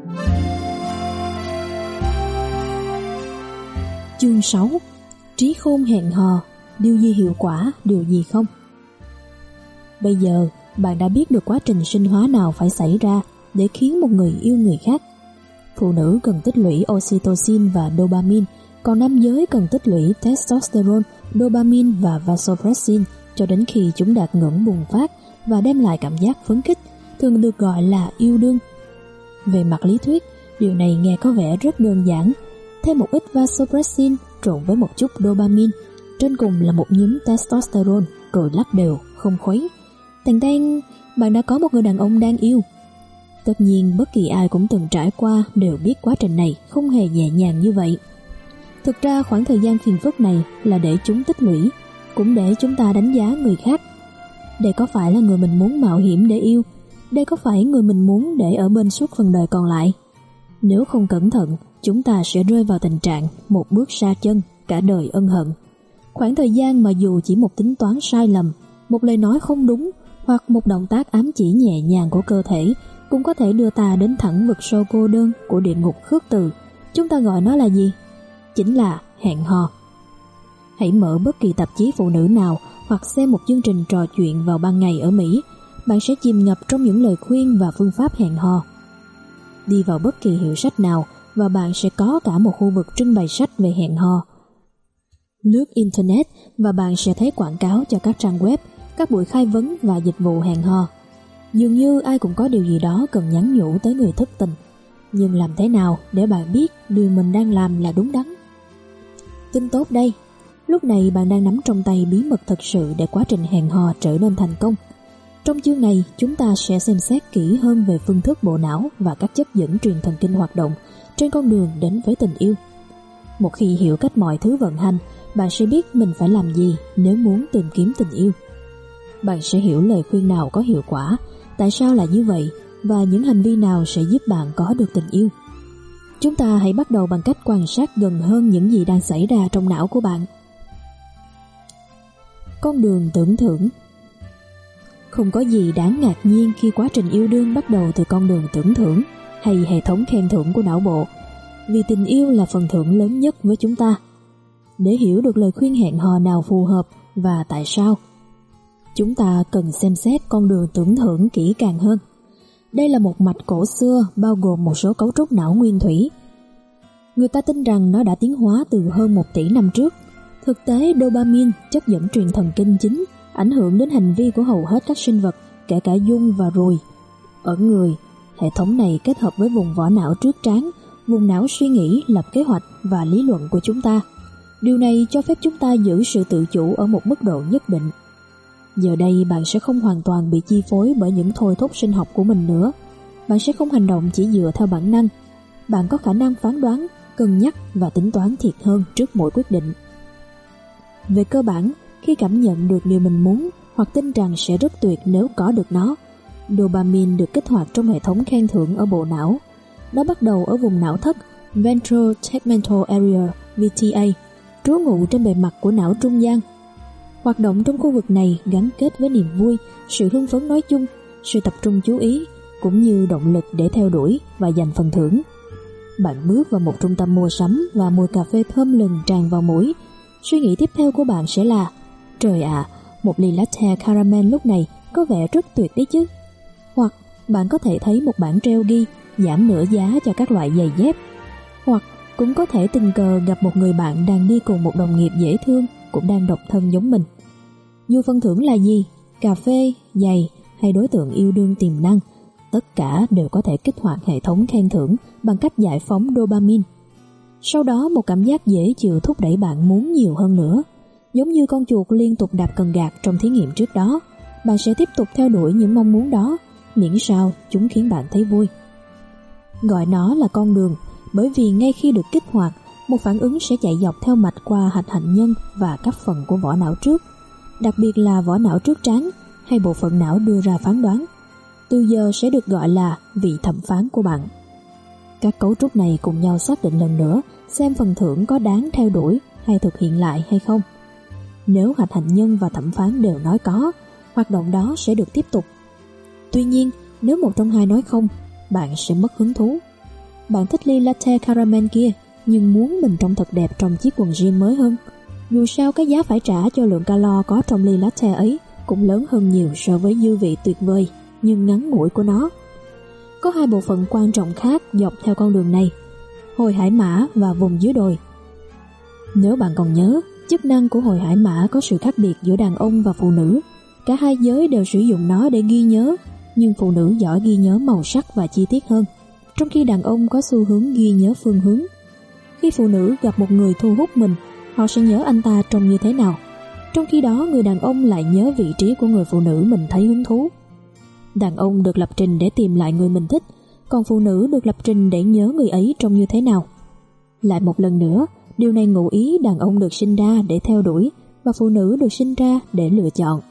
Chương 6. Trí khôn hẹn hò, điều gì hiệu quả, điều gì không? Bây giờ, bạn đã biết được quá trình sinh hóa nào phải xảy ra để khiến một người yêu người khác. Phụ nữ cần tích lũy oxytocin và dopamine, còn nam giới cần tích lũy testosterone, dopamine và vasopressin cho đến khi chúng đạt ngưỡng bùng phát và đem lại cảm giác phấn khích, thường được gọi là yêu đương. Về mặt lý thuyết, điều này nghe có vẻ rất đơn giản. Thêm một ít vasopressin trộn với một chút dopamine, trên cùng là một nhúm testosterone, rồi lắc đều, không khuấy. Tèn tèn, bạn đã có một người đàn ông đang yêu. Tất nhiên bất kỳ ai cũng từng trải qua đều biết quá trình này không hề nhẹ nhàng như vậy. Thực ra khoảng thời gian phiền phức này là để chúng tích lũy, cũng để chúng ta đánh giá người khác. Đây có phải là người mình muốn mạo hiểm để yêu? Đây có phải người mình muốn để ở bên suốt phần đời còn lại? Nếu không cẩn thận, chúng ta sẽ rơi vào tình trạng một bước sa chân, cả đời ân hận. Khoảng thời gian mà dù chỉ một tính toán sai lầm, một lời nói không đúng hoặc một động tác ám chỉ nhẹ nhàng của cơ thể cũng có thể đưa ta đến thẳng vực sâu cô đơn của địa ngục khước từ. Chúng ta gọi nó là gì? Chính là hẹn hò. Hãy mở bất kỳ tạp chí phụ nữ nào hoặc xem một chương trình trò chuyện vào ban ngày ở Mỹ, bạn sẽ chìm ngập trong những lời khuyên và phương pháp hẹn hò. Đi vào bất kỳ hiệu sách nào và bạn sẽ có cả một khu vực trưng bày sách về hẹn hò. Lướt Internet và bạn sẽ thấy quảng cáo cho các trang web, các buổi khai vấn và dịch vụ hẹn hò. Dường như ai cũng có điều gì đó cần nhắn nhủ tới người thất tình. Nhưng làm thế nào để bạn biết điều mình đang làm là đúng đắn? Tin tốt đây, lúc này bạn đang nắm trong tay bí mật thật sự để quá trình hẹn hò trở nên thành công. Trong chương này, chúng ta sẽ xem xét kỹ hơn về phương thức bộ não và các chất dẫn truyền thần kinh hoạt động trên con đường đến với tình yêu. Một khi hiểu cách mọi thứ vận hành, bạn sẽ biết mình phải làm gì nếu muốn tìm kiếm tình yêu. Bạn sẽ hiểu lời khuyên nào có hiệu quả, tại sao là như vậy, và những hành vi nào sẽ giúp bạn có được tình yêu. Chúng ta hãy bắt đầu bằng cách quan sát gần hơn những gì đang xảy ra trong não của bạn. Con đường tưởng thưởng. Không có gì đáng ngạc nhiên khi quá trình yêu đương bắt đầu từ con đường tưởng thưởng hay hệ thống khen thưởng của não bộ, vì tình yêu là phần thưởng lớn nhất với chúng ta. Để hiểu được lời khuyên hẹn hò nào phù hợp và tại sao, chúng ta cần xem xét con đường tưởng thưởng kỹ càng hơn. Đây là một mạch cổ xưa bao gồm một số cấu trúc não nguyên thủy. Người ta tin rằng nó đã tiến hóa từ hơn 1 tỷ năm trước. Thực tế, dopamine, chất dẫn truyền thần kinh chính, ảnh hưởng đến hành vi của hầu hết các sinh vật, kể cả giun và ruồi. Ở người, hệ thống này kết hợp với vùng vỏ não trước trán, vùng não suy nghĩ, lập kế hoạch và lý luận của chúng ta. Điều này cho phép chúng ta giữ sự tự chủ ở một mức độ nhất định. Giờ đây bạn sẽ không hoàn toàn bị chi phối bởi những thôi thúc sinh học của mình nữa. Bạn sẽ không hành động chỉ dựa theo bản năng. Bạn có khả năng phán đoán, cân nhắc và tính toán thiệt hơn trước mỗi quyết định. Về cơ bản, khi cảm nhận được điều mình muốn hoặc tin rằng sẽ rất tuyệt nếu có được nó, dopamine được kích hoạt trong hệ thống khen thưởng ở bộ não. Nó bắt đầu ở vùng não thất, Ventral Tegmental Area VTA, trú ngụ trên bề mặt của não trung gian. Hoạt động trong khu vực này gắn kết với niềm vui, sự hưng phấn nói chung, sự tập trung chú ý, cũng như động lực để theo đuổi và giành phần thưởng. Bạn bước vào một trung tâm mua sắm và mùi cà phê thơm lừng tràn vào mũi. Suy nghĩ tiếp theo của bạn sẽ là: trời ạ, một ly latte caramel lúc này có vẻ rất tuyệt đấy chứ. Hoặc bạn có thể thấy một bảng treo ghi giảm nửa giá cho các loại giày dép. Hoặc cũng có thể tình cờ gặp một người bạn đang đi cùng một đồng nghiệp dễ thương cũng đang độc thân giống mình. Dù phần thưởng là gì, cà phê, giày hay đối tượng yêu đương tiềm năng, tất cả đều có thể kích hoạt hệ thống khen thưởng bằng cách giải phóng dopamine. Sau đó một cảm giác dễ chịu thúc đẩy bạn muốn nhiều hơn nữa. Giống như con chuột liên tục đạp cần gạt trong thí nghiệm trước đó, bạn sẽ tiếp tục theo đuổi những mong muốn đó, miễn sao chúng khiến bạn thấy vui. Gọi nó là con đường, bởi vì ngay khi được kích hoạt, một phản ứng sẽ chạy dọc theo mạch qua hạch hạnh nhân và các phần của vỏ não trước, đặc biệt là vỏ não trước trán hay bộ phận não đưa ra phán đoán. Từ giờ sẽ được gọi là vị thẩm phán của bạn. Các cấu trúc này cùng nhau xác định lần nữa xem phần thưởng có đáng theo đuổi hay thực hiện lại hay không. Nếu hạch hạnh nhân và thẩm phán đều nói có, hoạt động đó sẽ được tiếp tục. Tuy nhiên, nếu một trong hai nói không, bạn sẽ mất hứng thú. bạn thích ly latte caramel kia, nhưng muốn mình trông thật đẹp trong chiếc quần jean mới hơn. Dù sao cái giá phải trả cho lượng calo có trong ly latte ấy cũng lớn hơn nhiều so với dư vị tuyệt vời nhưng ngắn ngủi của nó. Có hai bộ phận quan trọng khác dọc theo con đường này: Hồi Hải Mã và vùng dưới đồi. Nếu bạn còn nhớ, chức năng của Hồi Hải Mã có sự khác biệt giữa đàn ông và phụ nữ. Cả hai giới đều sử dụng nó để ghi nhớ, nhưng phụ nữ giỏi ghi nhớ màu sắc và chi tiết hơn, trong khi đàn ông có xu hướng ghi nhớ phương hướng. Khi phụ nữ gặp một người thu hút mình, họ sẽ nhớ anh ta trông như thế nào, trong khi đó người đàn ông lại nhớ vị trí của người phụ nữ mình thấy hứng thú. Đàn ông được lập trình để tìm lại người mình thích, còn phụ nữ được lập trình để nhớ người ấy trông như thế nào. Lại một lần nữa, điều này ngụ ý đàn ông được sinh ra để theo đuổi và phụ nữ được sinh ra để lựa chọn.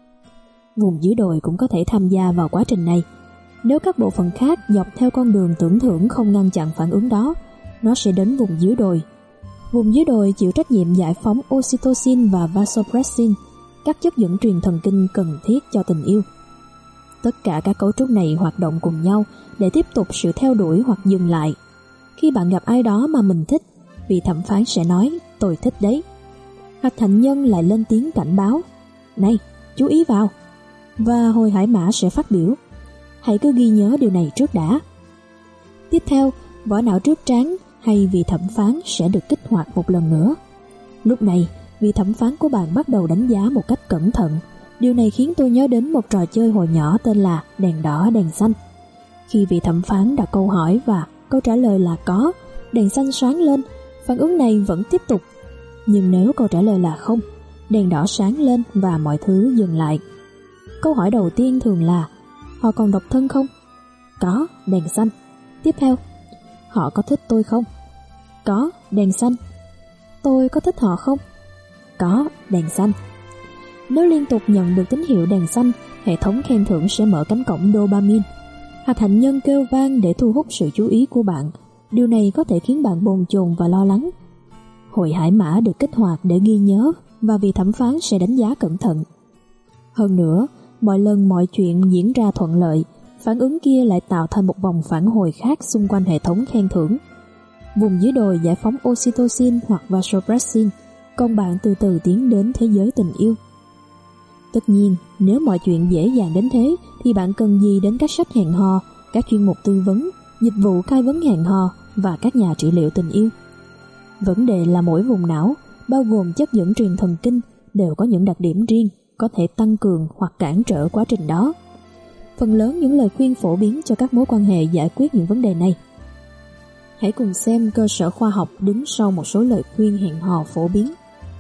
Vùng dưới đồi cũng có thể tham gia vào quá trình này. Nếu các bộ phận khác dọc theo con đường tưởng thưởng không ngăn chặn phản ứng đó, nó sẽ đến vùng dưới đồi. Vùng dưới đồi chịu trách nhiệm giải phóng oxytocin và vasopressin, các chất dẫn truyền thần kinh cần thiết cho tình yêu. Tất cả các cấu trúc này hoạt động cùng nhau để tiếp tục sự theo đuổi hoặc dừng lại. Khi bạn gặp ai đó mà mình thích, vị thẩm phán sẽ nói tôi thích đấy. Hoặc thành nhân lại lên tiếng cảnh báo, này, chú ý vào. Và Hồi Hải Mã sẽ phát biểu, hãy cứ ghi nhớ điều này trước đã. Tiếp theo, vỏ não trước trán hay vị thẩm phán sẽ được kích hoạt một lần nữa. Lúc này, vị thẩm phán của bạn bắt đầu đánh giá một cách cẩn thận. Điều này khiến tôi nhớ đến một trò chơi hồi nhỏ tên là đèn đỏ đèn xanh. Khi vị thẩm phán đặt câu hỏi và câu trả lời là có, đèn xanh sáng lên, phản ứng này vẫn tiếp tục. Nhưng nếu câu trả lời là không, đèn đỏ sáng lên và mọi thứ dừng lại. Câu hỏi đầu tiên thường là, họ còn độc thân không? Có, đèn xanh. Tiếp theo, họ có thích tôi không? Có, đèn xanh. Tôi có thích họ không? Có, đèn xanh. Nếu liên tục nhận được tín hiệu đèn xanh, hệ thống khen thưởng sẽ mở cánh cổng dopamine. Hạt hạnh nhân kêu vang để thu hút sự chú ý của bạn. Điều này có thể khiến bạn bồn chồn và lo lắng. Hồi Hải Mã được kích hoạt để ghi nhớ và vị thẩm phán sẽ đánh giá cẩn thận. Hơn nữa, mọi lần mọi chuyện diễn ra thuận lợi, phản ứng kia lại tạo thành một vòng phản hồi khác xung quanh hệ thống khen thưởng. Vùng dưới đồi giải phóng oxytocin hoặc vasopressin, còn bạn từ từ tiến đến thế giới tình yêu. Tất nhiên, nếu mọi chuyện dễ dàng đến thế thì bạn cần gì đến các sách hẹn hò, các chuyên mục tư vấn, dịch vụ khai vấn hẹn hò và các nhà trị liệu tình yêu. Vấn đề là mỗi vùng não, bao gồm chất dẫn truyền thần kinh, đều có những đặc điểm riêng, có thể tăng cường hoặc cản trở quá trình đó. Phần lớn những lời khuyên phổ biến cho các mối quan hệ giải quyết những vấn đề này. Hãy cùng xem cơ sở khoa học đứng sau một số lời khuyên hẹn hò phổ biến.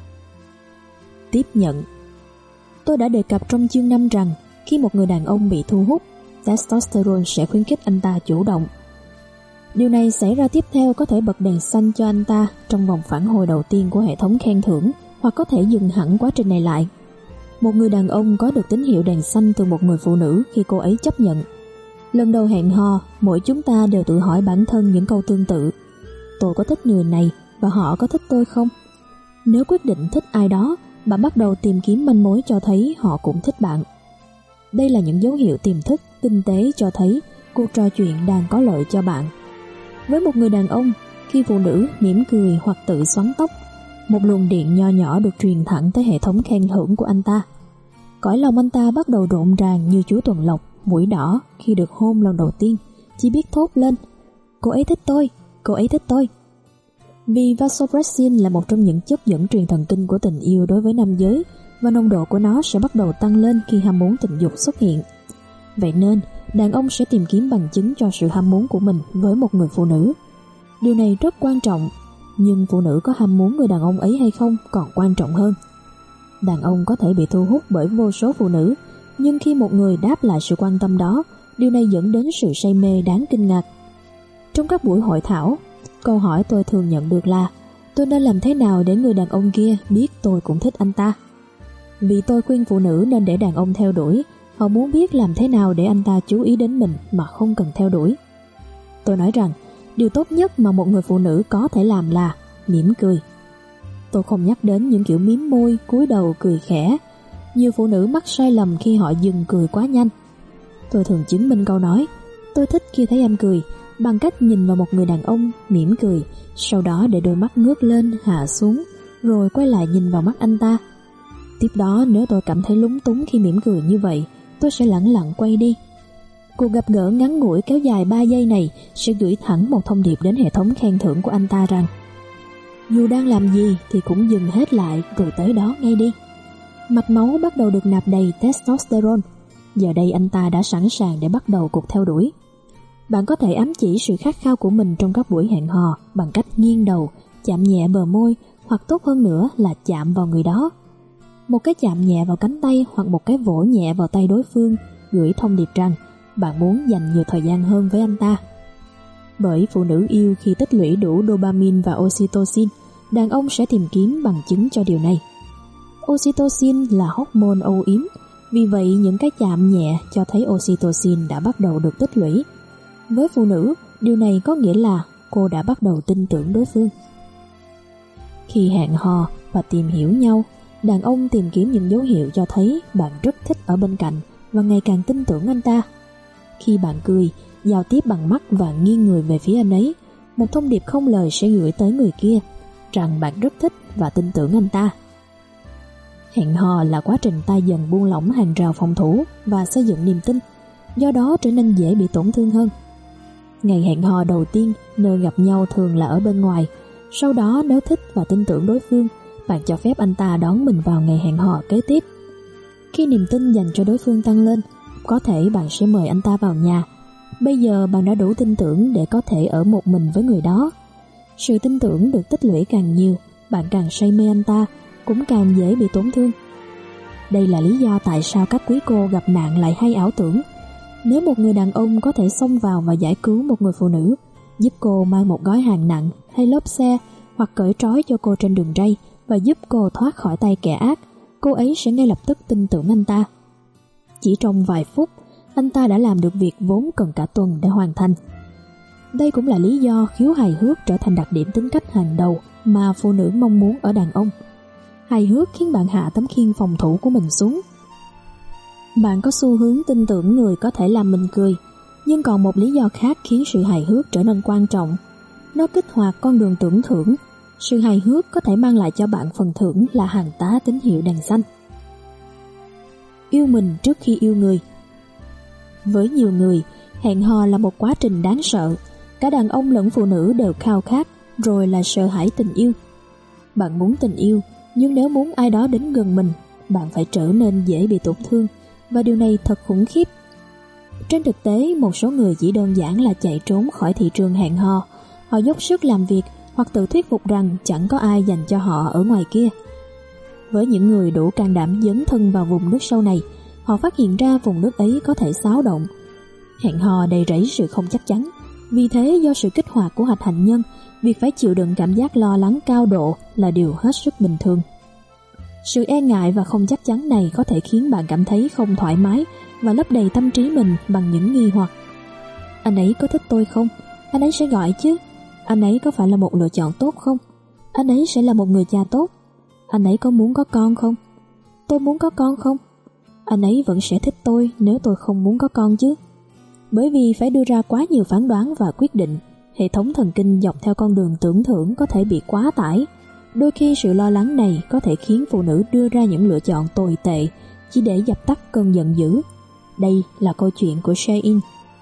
Tiếp nhận. Tôi đã đề cập trong chương 5 rằng khi một người đàn ông bị thu hút, testosterone sẽ khuyến khích anh ta chủ động. Điều này xảy ra tiếp theo có thể bật đèn xanh cho anh ta trong vòng phản hồi đầu tiên của hệ thống khen thưởng, hoặc có thể dừng hẳn quá trình này lại. Một người đàn ông có được tín hiệu đèn xanh từ một người phụ nữ khi cô ấy chấp nhận. Lần đầu hẹn hò, mỗi chúng ta đều tự hỏi bản thân những câu tương tự. Tôi có thích người này và họ có thích tôi không? Nếu quyết định thích ai đó, bạn bắt đầu tìm kiếm manh mối cho thấy họ cũng thích bạn. Đây là những dấu hiệu tiềm thức, tinh tế cho thấy cuộc trò chuyện đang có lợi cho bạn. Với một người đàn ông, khi phụ nữ mỉm cười hoặc tự xoắn tóc, một luồng điện nho nhỏ được truyền thẳng tới hệ thống khen thưởng của anh ta. Cõi lòng anh ta bắt đầu rộn ràng như chú tuần lộc, mũi đỏ khi được hôn lần đầu tiên, chỉ biết thốt lên, cô ấy thích tôi, cô ấy thích tôi. Vì vasopressin là một trong những chất dẫn truyền thần kinh của tình yêu đối với nam giới, và nồng độ của nó sẽ bắt đầu tăng lên khi ham muốn tình dục xuất hiện. Vậy nên, đàn ông sẽ tìm kiếm bằng chứng cho sự ham muốn của mình với một người phụ nữ. Điều này rất quan trọng, nhưng phụ nữ có ham muốn người đàn ông ấy hay không còn quan trọng hơn. Đàn ông có thể bị thu hút bởi vô số phụ nữ, nhưng khi một người đáp lại sự quan tâm đó, điều này dẫn đến sự say mê đáng kinh ngạc. Trong các buổi hội thảo, câu hỏi tôi thường nhận được là tôi nên làm thế nào để người đàn ông kia biết tôi cũng thích anh ta? Vì tôi khuyên phụ nữ nên để đàn ông theo đuổi, họ muốn biết làm thế nào để anh ta chú ý đến mình mà không cần theo đuổi. Tôi nói rằng, điều tốt nhất mà một người phụ nữ có thể làm là mỉm cười. Tôi không nhắc đến những kiểu mím môi, cúi đầu cười khẽ. Nhiều phụ nữ mắc sai lầm khi họ dừng cười quá nhanh. Tôi thường chứng minh câu nói, tôi thích khi thấy em cười, bằng cách nhìn vào một người đàn ông, mỉm cười, sau đó để đôi mắt ngước lên, hạ xuống, rồi quay lại nhìn vào mắt anh ta. Tiếp đó nếu tôi cảm thấy lúng túng khi mỉm cười như vậy, tôi sẽ lẳng lặng quay đi. Cuộc gặp gỡ ngắn ngủi kéo dài 3 giây này sẽ gửi thẳng một thông điệp đến hệ thống khen thưởng của anh ta rằng dù đang làm gì thì cũng dừng hết lại rồi tới đó ngay đi. Mạch máu bắt đầu được nạp đầy testosterone. Giờ đây anh ta đã sẵn sàng để bắt đầu cuộc theo đuổi. Bạn có thể ám chỉ sự khát khao của mình trong các buổi hẹn hò bằng cách nghiêng đầu, chạm nhẹ bờ môi, hoặc tốt hơn nữa là chạm vào người đó. Một cái chạm nhẹ vào cánh tay hoặc một cái vỗ nhẹ vào tay đối phương gửi thông điệp rằng bạn muốn dành nhiều thời gian hơn với anh ta. Bởi phụ nữ yêu khi tích lũy đủ dopamine và oxytocin, đàn ông sẽ tìm kiếm bằng chứng cho điều này. Oxytocin là hormone âu yếm, vì vậy những cái chạm nhẹ cho thấy oxytocin đã bắt đầu được tích lũy. Với phụ nữ, điều này có nghĩa là cô đã bắt đầu tin tưởng đối phương. Khi hẹn hò và tìm hiểu nhau, đàn ông tìm kiếm những dấu hiệu cho thấy bạn rất thích ở bên cạnh và ngày càng tin tưởng anh ta. Khi bạn cười, giao tiếp bằng mắt và nghiêng người về phía anh ấy, một thông điệp không lời sẽ gửi tới người kia rằng bạn rất thích và tin tưởng anh ta. Hẹn hò là quá trình ta dần buông lỏng hàng rào phòng thủ và xây dựng niềm tin, do đó trở nên dễ bị tổn thương hơn. Ngày hẹn hò đầu tiên, nơi gặp nhau thường là ở bên ngoài. Sau đó nếu thích và tin tưởng đối phương, bạn cho phép anh ta đón mình vào ngày hẹn hò kế tiếp. Khi niềm tin dành cho đối phương tăng lên, có thể bạn sẽ mời anh ta vào nhà. Bây giờ bạn đã đủ tin tưởng để có thể ở một mình với người đó. Sự tin tưởng được tích lũy càng nhiều, bạn càng say mê anh ta, cũng càng dễ bị tổn thương. Đây là lý do tại sao các quý cô gặp nạn lại hay ảo tưởng. Nếu một người đàn ông có thể xông vào và giải cứu một người phụ nữ, giúp cô mang một gói hàng nặng hay lốp xe, hoặc cởi trói cho cô trên đường ray và giúp cô thoát khỏi tay kẻ ác, cô ấy sẽ ngay lập tức tin tưởng anh ta. Chỉ trong vài phút, anh ta đã làm được việc vốn cần cả tuần để hoàn thành. Đây cũng là lý do khiếu hài hước trở thành đặc điểm tính cách hàng đầu mà phụ nữ mong muốn ở đàn ông. Hài hước khiến bạn hạ tấm khiên phòng thủ của mình xuống. Bạn có xu hướng tin tưởng người có thể làm mình cười, nhưng còn một lý do khác khiến sự hài hước trở nên quan trọng. Nó kích hoạt con đường tưởng thưởng. Sự hài hước có thể mang lại cho bạn phần thưởng là hàng tá tín hiệu đèn xanh. Yêu mình trước khi yêu người. Với nhiều người, hẹn hò là một quá trình đáng sợ. Cả đàn ông lẫn phụ nữ đều khao khát, rồi là sợ hãi tình yêu. Bạn muốn tình yêu, nhưng nếu muốn ai đó đến gần mình, bạn phải trở nên dễ bị tổn thương, và điều này thật khủng khiếp. Trên thực tế, một số người chỉ đơn giản là chạy trốn khỏi thị trường hẹn hò. Họ dốc sức làm việc hoặc tự thuyết phục rằng chẳng có ai dành cho họ ở ngoài kia. Với những người đủ can đảm dấn thân vào vùng nước sâu này, họ phát hiện ra vùng nước ấy có thể xáo động. Hẹn hò đầy rẫy sự không chắc chắn. Vì thế, do sự kích hoạt của hạch hạnh nhân, việc phải chịu đựng cảm giác lo lắng cao độ là điều hết sức bình thường. Sự e ngại và không chắc chắn này có thể khiến bạn cảm thấy không thoải mái và lấp đầy tâm trí mình bằng những nghi hoặc. Anh ấy có thích tôi không? Anh ấy sẽ gọi chứ? Anh ấy có phải là một lựa chọn tốt không? Anh ấy sẽ là một người cha tốt? Anh ấy có muốn có con không? Tôi muốn có con không? Anh ấy vẫn sẽ thích tôi nếu tôi không muốn có con chứ? Bởi vì phải đưa ra quá nhiều phán đoán và quyết định, hệ thống thần kinh dọc theo con đường tưởng thưởng có thể bị quá tải. Đôi khi sự lo lắng này có thể khiến phụ nữ đưa ra những lựa chọn tồi tệ chỉ để dập tắt cơn giận dữ. Đây là câu chuyện của Shae-in.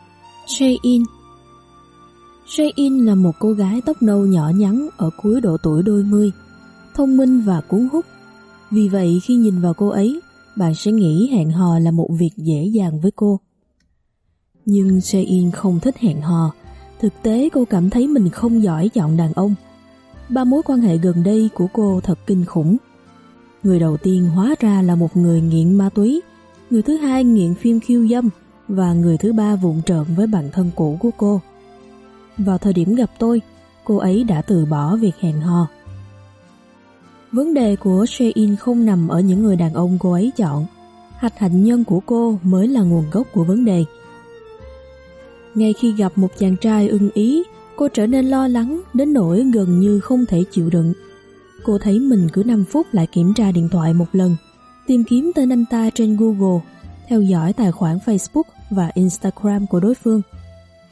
Shae-in là một cô gái tóc nâu nhỏ nhắn ở cuối độ tuổi đôi mươi, thông minh và cuốn hút. Vì vậy khi nhìn vào cô ấy, bạn sẽ nghĩ hẹn hò là một việc dễ dàng với cô. Nhưng Shae-in không thích hẹn hò. Thực tế cô cảm thấy mình không giỏi chọn đàn ông. 3 mối quan hệ gần đây của cô thật kinh khủng. Người đầu tiên hóa ra là một người nghiện ma túy, người thứ hai nghiện phim khiêu dâm, và người thứ ba vụng trộm với bạn thân cũ của cô. Vào thời điểm gặp tôi, cô ấy đã từ bỏ việc hẹn hò. Vấn đề của Shae-in không nằm ở những người đàn ông cô ấy chọn. Hạch hạnh nhân của cô mới là nguồn gốc của vấn đề. Ngay khi gặp một chàng trai ưng ý, cô trở nên lo lắng đến nỗi gần như không thể chịu đựng. Cô thấy mình cứ 5 phút lại kiểm tra điện thoại một lần, tìm kiếm tên anh ta trên Google, theo dõi tài khoản Facebook và Instagram của đối phương.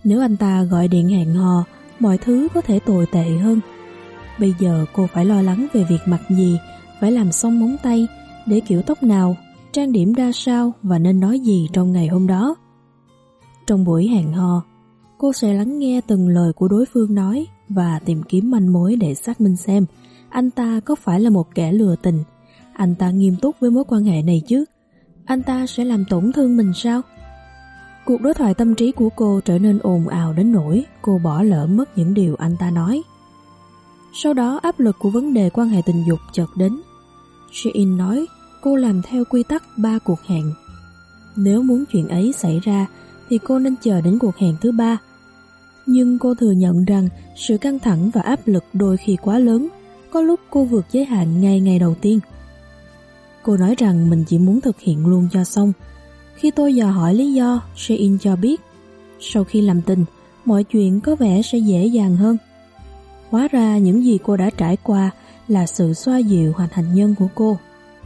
Nếu anh ta gọi điện hẹn hò, mọi thứ có thể tồi tệ hơn. Bây giờ cô phải lo lắng về việc mặc gì, phải làm xong móng tay, để kiểu tóc nào, trang điểm ra sao và nên nói gì trong ngày hôm đó. Trong buổi hẹn hò, cô sẽ lắng nghe từng lời của đối phương nói và tìm kiếm manh mối để xác minh xem anh ta có phải là một kẻ lừa tình. Anh ta nghiêm túc với mối quan hệ này chứ? Anh ta sẽ làm tổn thương mình sao? Cuộc đối thoại tâm trí của cô trở nên ồn ào đến nỗi cô bỏ lỡ mất những điều anh ta nói. Sau đó áp lực của vấn đề quan hệ tình dục chợt đến. Shein nói cô làm theo quy tắc 3 cuộc hẹn. Nếu muốn chuyện ấy xảy ra thì cô nên chờ đến cuộc hẹn thứ 3. Nhưng cô thừa nhận rằng sự căng thẳng và áp lực đôi khi quá lớn, có lúc cô vượt giới hạn ngay ngày đầu tiên. Cô nói rằng mình chỉ muốn thực hiện luôn cho xong. Khi tôi dò hỏi lý do, Shein cho biết sau khi làm tình, mọi chuyện có vẻ sẽ dễ dàng hơn. Hóa ra những gì cô đã trải qua là sự xoa dịu hoặc hạnh nhân của cô.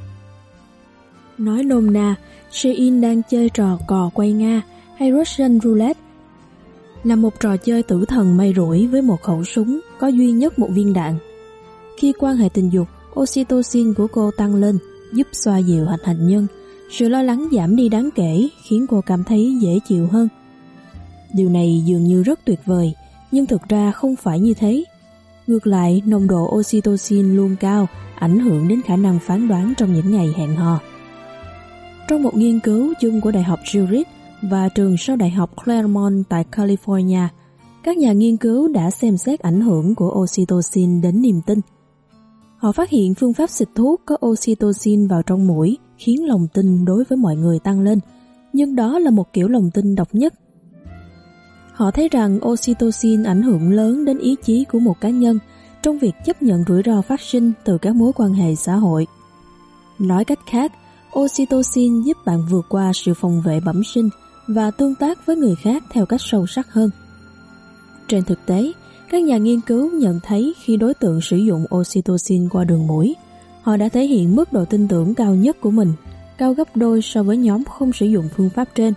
Nói nôm na, Shein đang chơi trò cò quay Nga hay Russian Roulette, là một trò chơi tử thần may rủi với một khẩu súng có duy nhất một viên đạn. Khi quan hệ tình dục, oxytocin của cô tăng lên, giúp xoa dịu hạch hạnh nhân. Sự lo lắng giảm đi đáng kể, khiến cô cảm thấy dễ chịu hơn. Điều này dường như rất tuyệt vời, nhưng thực ra không phải như thế. Ngược lại, nồng độ oxytocin luôn cao, ảnh hưởng đến khả năng phán đoán trong những ngày hẹn hò. Trong một nghiên cứu chung của Đại học Zurich và trường sau Đại học Claremont tại California, các nhà nghiên cứu đã xem xét ảnh hưởng của oxytocin đến niềm tin. Họ phát hiện phương pháp xịt thuốc có oxytocin vào trong mũi khiến lòng tin đối với mọi người tăng lên, nhưng đó là một kiểu lòng tin độc nhất. Họ thấy rằng oxytocin ảnh hưởng lớn đến ý chí của một cá nhân trong việc chấp nhận rủi ro phát sinh từ các mối quan hệ xã hội. Nói cách khác, oxytocin giúp bạn vượt qua sự phòng vệ bẩm sinh và tương tác với người khác theo cách sâu sắc hơn. Trên thực tế, các nhà nghiên cứu nhận thấy khi đối tượng sử dụng oxytocin qua đường mũi, họ đã thể hiện mức độ tin tưởng cao nhất của mình, cao gấp đôi so với nhóm không sử dụng phương pháp trên.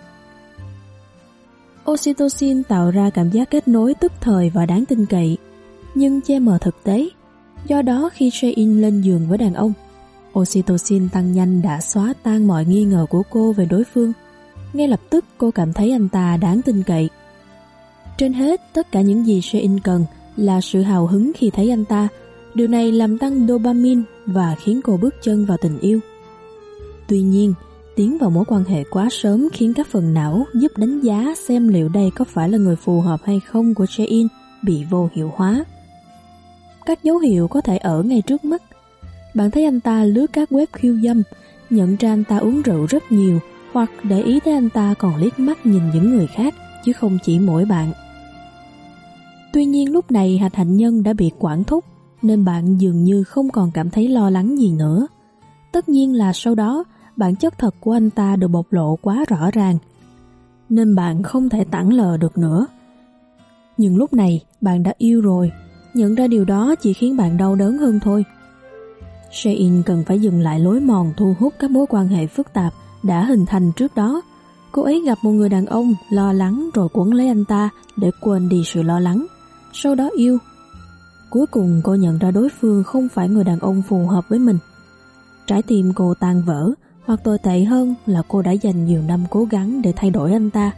Oxytocin tạo ra cảm giác kết nối tức thời và đáng tin cậy, nhưng che mờ thực tế. Do đó khi Shein lên giường với đàn ông, oxytocin tăng nhanh đã xóa tan mọi nghi ngờ của cô về đối phương. Ngay lập tức cô cảm thấy anh ta đáng tin cậy. Trên hết, tất cả những gì Shein cần là sự hào hứng khi thấy anh ta. Điều này làm tăng dopamine và khiến cô bước chân vào tình yêu. Tuy nhiên, tiến vào mối quan hệ quá sớm khiến các phần não giúp đánh giá xem liệu đây có phải là người phù hợp hay không của Shein bị vô hiệu hóa. Các dấu hiệu có thể ở ngay trước mắt. Bạn thấy anh ta lướt các web khiêu dâm, nhận ra anh ta uống rượu rất nhiều, hoặc để ý thấy anh ta còn liếc mắt nhìn những người khác, chứ không chỉ mỗi bạn. Tuy nhiên lúc này hạch hạnh nhân đã bị quản thúc, nên bạn dường như không còn cảm thấy lo lắng gì nữa. Tất nhiên là sau đó, bản chất thật của anh ta được bộc lộ quá rõ ràng, nên bạn không thể tản lờ được nữa. Nhưng lúc này, bạn đã yêu rồi, nhận ra điều đó chỉ khiến bạn đau đớn hơn thôi. Shein cần phải dừng lại lối mòn thu hút các mối quan hệ phức tạp đã hình thành trước đó. Cô ấy gặp một người đàn ông lo lắng rồi quấn lấy anh ta để quên đi sự lo lắng, sau đó yêu. Cuối cùng cô nhận ra đối phương không phải người đàn ông phù hợp với mình. Trái tim cô tan vỡ, hoặc tồi tệ hơn là cô đã dành nhiều năm cố gắng để thay đổi anh ta.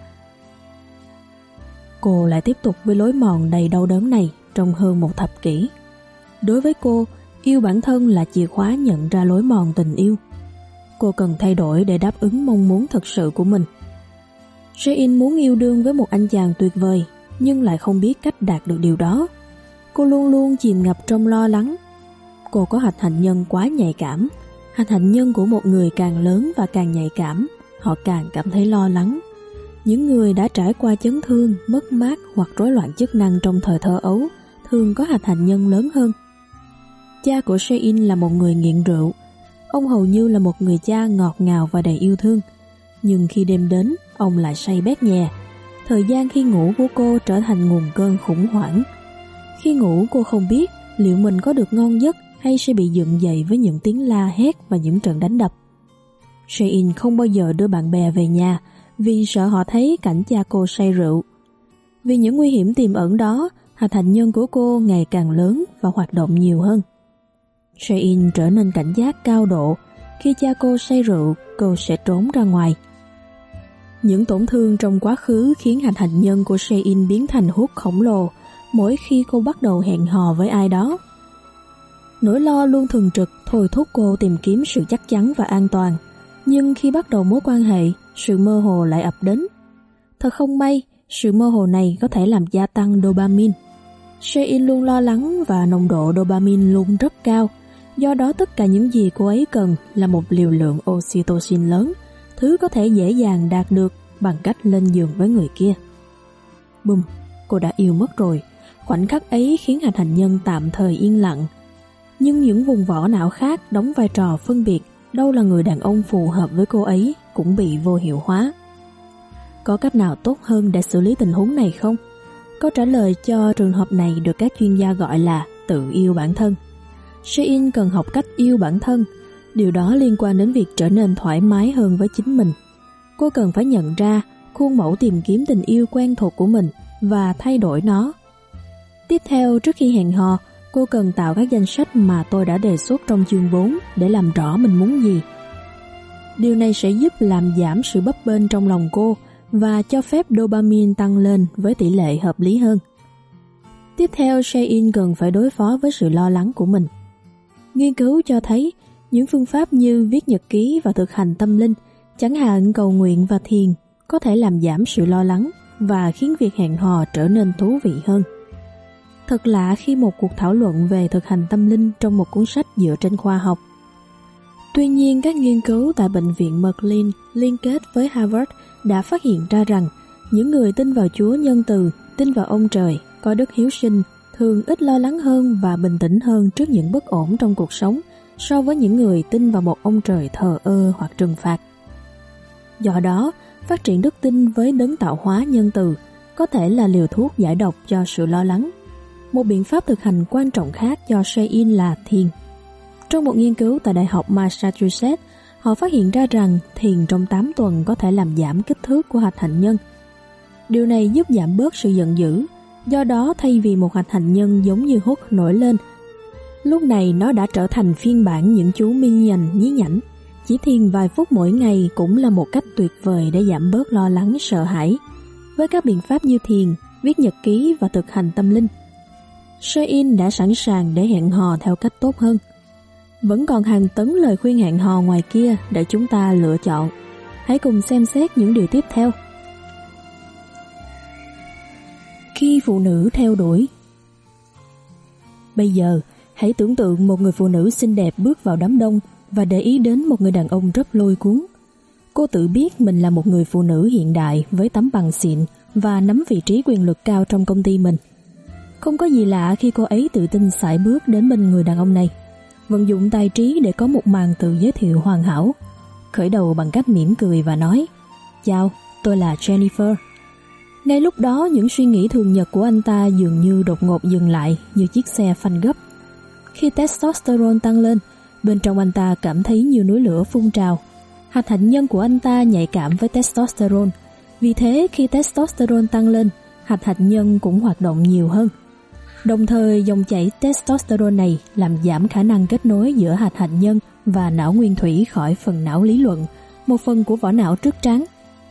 Cô lại tiếp tục với lối mòn đầy đau đớn này trong hơn một thập kỷ. Đối với cô, yêu bản thân là chìa khóa nhận ra lối mòn tình yêu. Cô cần thay đổi để đáp ứng mong muốn thật sự của mình. Shein muốn yêu đương với một anh chàng tuyệt vời, nhưng lại không biết cách đạt được điều đó. Cô luôn luôn chìm ngập trong lo lắng. Cô có hạch hạnh nhân quá nhạy cảm. Hạch hạnh nhân của một người càng lớn và càng nhạy cảm, họ càng cảm thấy lo lắng. Những người đã trải qua chấn thương, mất mát hoặc rối loạn chức năng trong thời thơ ấu thường có hạch hạnh nhân lớn hơn. Cha của Shein là một người nghiện rượu. Ông hầu như là một người cha ngọt ngào và đầy yêu thương. Nhưng khi đêm đến, ông lại say bét nhè. Thời gian khi ngủ của cô trở thành nguồn cơn khủng hoảng. Khi ngủ cô không biết liệu mình có được ngon giấc hay sẽ bị dựng dậy với những tiếng la hét và những trận đánh đập. Shein không bao giờ đưa bạn bè về nhà vì sợ họ thấy cảnh cha cô say rượu. Vì những nguy hiểm tiềm ẩn đó, hạch hạnh nhân của cô ngày càng lớn và hoạt động nhiều hơn. Jae-in trở nên cảnh giác cao độ. Khi cha cô say rượu, cô sẽ trốn ra ngoài. Những tổn thương trong quá khứ khiến hạch hạnh nhân của Jae-in biến thành hút khổng lồ mỗi khi cô bắt đầu hẹn hò với ai đó. Nỗi lo luôn thường trực thôi thúc cô tìm kiếm sự chắc chắn và an toàn. Nhưng khi bắt đầu mối quan hệ, sự mơ hồ lại ập đến. Thật không may, sự mơ hồ này có thể làm gia tăng dopamine. Jae-in luôn lo lắng và nồng độ dopamine luôn rất cao. Do đó tất cả những gì cô ấy cần là một liều lượng oxytocin lớn, thứ có thể dễ dàng đạt được bằng cách lên giường với người kia. Bùm, cô đã yêu mất rồi. Khoảnh khắc ấy khiến hạch hạnh nhân tạm thời yên lặng. Nhưng những vùng vỏ não khác đóng vai trò phân biệt đâu là người đàn ông phù hợp với cô ấy cũng bị vô hiệu hóa. Có cách nào tốt hơn để xử lý tình huống này không? Câu trả lời cho trường hợp này được các chuyên gia gọi là tự yêu bản thân. Jae-in cần học cách yêu bản thân. Điều đó liên quan đến việc trở nên thoải mái hơn với chính mình. Cô cần phải nhận ra khuôn mẫu tìm kiếm tình yêu quen thuộc của mình và thay đổi nó. Tiếp theo, trước khi hẹn hò, cô cần tạo các danh sách mà tôi đã đề xuất trong chương 4 để làm rõ mình muốn gì. Điều này sẽ giúp làm giảm sự bấp bênh trong lòng cô và cho phép dopamine tăng lên với tỷ lệ hợp lý hơn. Tiếp theo, Jae-in cần phải đối phó với sự lo lắng của mình. Nghiên cứu cho thấy những phương pháp như viết nhật ký và thực hành tâm linh, chẳng hạn cầu nguyện và thiền, có thể làm giảm sự lo lắng và khiến việc hẹn hò trở nên thú vị hơn. Thật lạ khi một cuộc thảo luận về thực hành tâm linh trong một cuốn sách dựa trên khoa học. Tuy nhiên, các nghiên cứu tại Bệnh viện Merklin liên kết với Harvard đã phát hiện ra rằng những người tin vào Chúa nhân từ, tin vào ông trời, có đức hiếu sinh, thường ít lo lắng hơn và bình tĩnh hơn trước những bất ổn trong cuộc sống so với những người tin vào một ông trời thờ ơ hoặc trừng phạt. Do đó, phát triển đức tin với đấng tạo hóa nhân từ có thể là liều thuốc giải độc cho sự lo lắng. Một biện pháp thực hành quan trọng khác cho Jae-in là thiền. Trong một nghiên cứu tại Đại học Massachusetts, họ phát hiện ra rằng thiền trong 8 tuần có thể làm giảm kích thước của hạch hạnh nhân. Điều này giúp giảm bớt sự giận dữ. Do đó, thay vì một hạch hạnh nhân giống như hút nổi lên, lúc này nó đã trở thành phiên bản những chú minion nhí nhảnh. Chỉ thiền vài phút mỗi ngày cũng là một cách tuyệt vời để giảm bớt lo lắng sợ hãi. Với các biện pháp như thiền, viết nhật ký và thực hành tâm linh, Jae-in đã sẵn sàng để hẹn hò theo cách tốt hơn. Vẫn còn hàng tấn lời khuyên hẹn hò ngoài kia để chúng ta lựa chọn. Hãy cùng xem xét những điều tiếp theo. Khi phụ nữ theo đuổi. Bây giờ, hãy tưởng tượng một người phụ nữ xinh đẹp bước vào đám đông và để ý đến một người đàn ông rất lôi cuốn. Cô tự biết mình là một người phụ nữ hiện đại với tấm bằng xịn và nắm vị trí quyền lực cao trong công ty mình. Không có gì lạ khi cô ấy tự tin sải bước đến bên người đàn ông này, vận dụng tài trí để có một màn tự giới thiệu hoàn hảo, khởi đầu bằng cách mỉm cười và nói: "Chào, tôi là Jennifer." Ngay lúc đó, những suy nghĩ thường nhật của anh ta dường như đột ngột dừng lại như chiếc xe phanh gấp. Khi testosterone tăng lên, bên trong anh ta cảm thấy như núi lửa phun trào. Hạch hạnh nhân của anh ta nhạy cảm với testosterone. Vì thế, khi testosterone tăng lên, hạch hạnh nhân cũng hoạt động nhiều hơn. Đồng thời, dòng chảy testosterone này làm giảm khả năng kết nối giữa hạch hạnh nhân và não nguyên thủy khỏi phần não lý luận, một phần của vỏ não trước trán.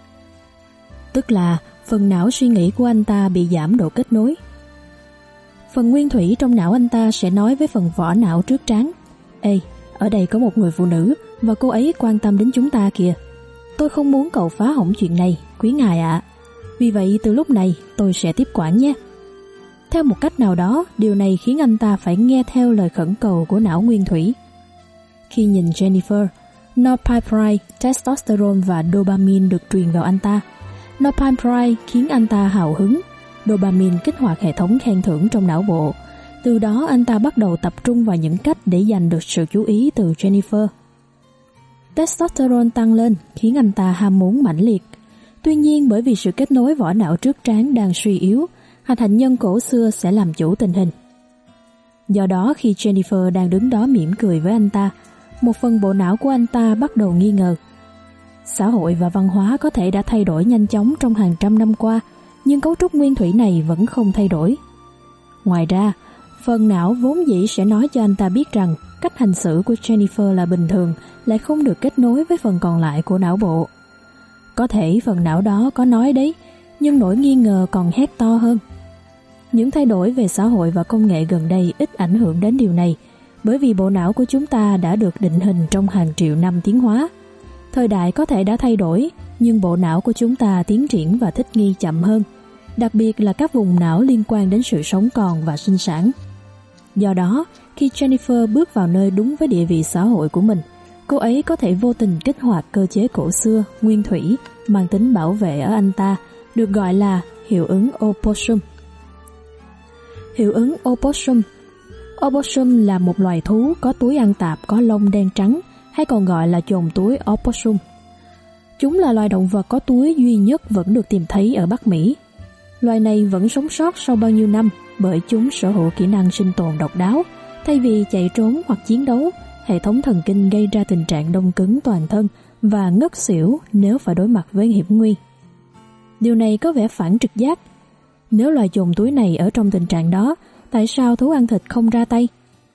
Tức là phần não suy nghĩ của anh ta bị giảm độ kết nối. Phần nguyên thủy trong não anh ta sẽ nói với phần vỏ não trước trán: "Ê, ở đây có một người phụ nữ và cô ấy quan tâm đến chúng ta kìa. Tôi không muốn cậu phá hỏng chuyện này, quý ngài ạ. Vì vậy từ lúc này tôi sẽ tiếp quản nhé." Theo một cách nào đó, điều này khiến anh ta phải nghe theo lời khẩn cầu của não nguyên thủy. Khi nhìn Jennifer, norepinephrine, testosterone và dopamine được truyền vào anh ta. Norepinephrine khiến anh ta hào hứng, dopamine kích hoạt hệ thống khen thưởng trong não bộ. Từ đó anh ta bắt đầu tập trung vào những cách để giành được sự chú ý từ Jennifer. Testosterone tăng lên khiến anh ta ham muốn mãnh liệt. Tuy nhiên, bởi vì sự kết nối vỏ não trước trán đang suy yếu, hạch hạnh nhân cổ xưa sẽ làm chủ tình hình. Do đó, khi Jennifer đang đứng đó mỉm cười với anh ta, một phần bộ não của anh ta bắt đầu nghi ngờ. Xã hội và văn hóa có thể đã thay đổi nhanh chóng trong hàng trăm năm qua, nhưng cấu trúc nguyên thủy này vẫn không thay đổi. Ngoài ra, phần não vốn dĩ sẽ nói cho anh ta biết rằng cách hành xử của Jennifer là bình thường, lại không được kết nối với phần còn lại của não bộ. Có thể phần não đó có nói đấy, nhưng nỗi nghi ngờ còn hét to hơn. Những thay đổi về xã hội và công nghệ gần đây ít ảnh hưởng đến điều này, bởi vì bộ não của chúng ta đã được định hình trong hàng triệu năm tiến hóa. Thời đại có thể đã thay đổi, nhưng bộ não của chúng ta tiến triển và thích nghi chậm hơn, đặc biệt là các vùng não liên quan đến sự sống còn và sinh sản. Do đó, khi Jennifer bước vào nơi đúng với địa vị xã hội của mình, cô ấy có thể vô tình kích hoạt cơ chế cổ xưa, nguyên thủy, mang tính bảo vệ ở anh ta, được gọi là hiệu ứng opossum. Hiệu ứng opossum. Opossum là một loài thú có túi ăn tạp có lông đen trắng, hay còn gọi là chồn túi opossum. Chúng là loài động vật có túi duy nhất vẫn được tìm thấy ở Bắc Mỹ. Loài này vẫn sống sót sau bao nhiêu năm bởi chúng sở hữu kỹ năng sinh tồn độc đáo. Thay vì chạy trốn hoặc chiến đấu, hệ thống thần kinh gây ra tình trạng đông cứng toàn thân và ngất xỉu nếu phải đối mặt với hiểm nguy. Điều này có vẻ phản trực giác. Nếu loài chồn túi này ở trong tình trạng đó, tại sao thú ăn thịt không ra tay?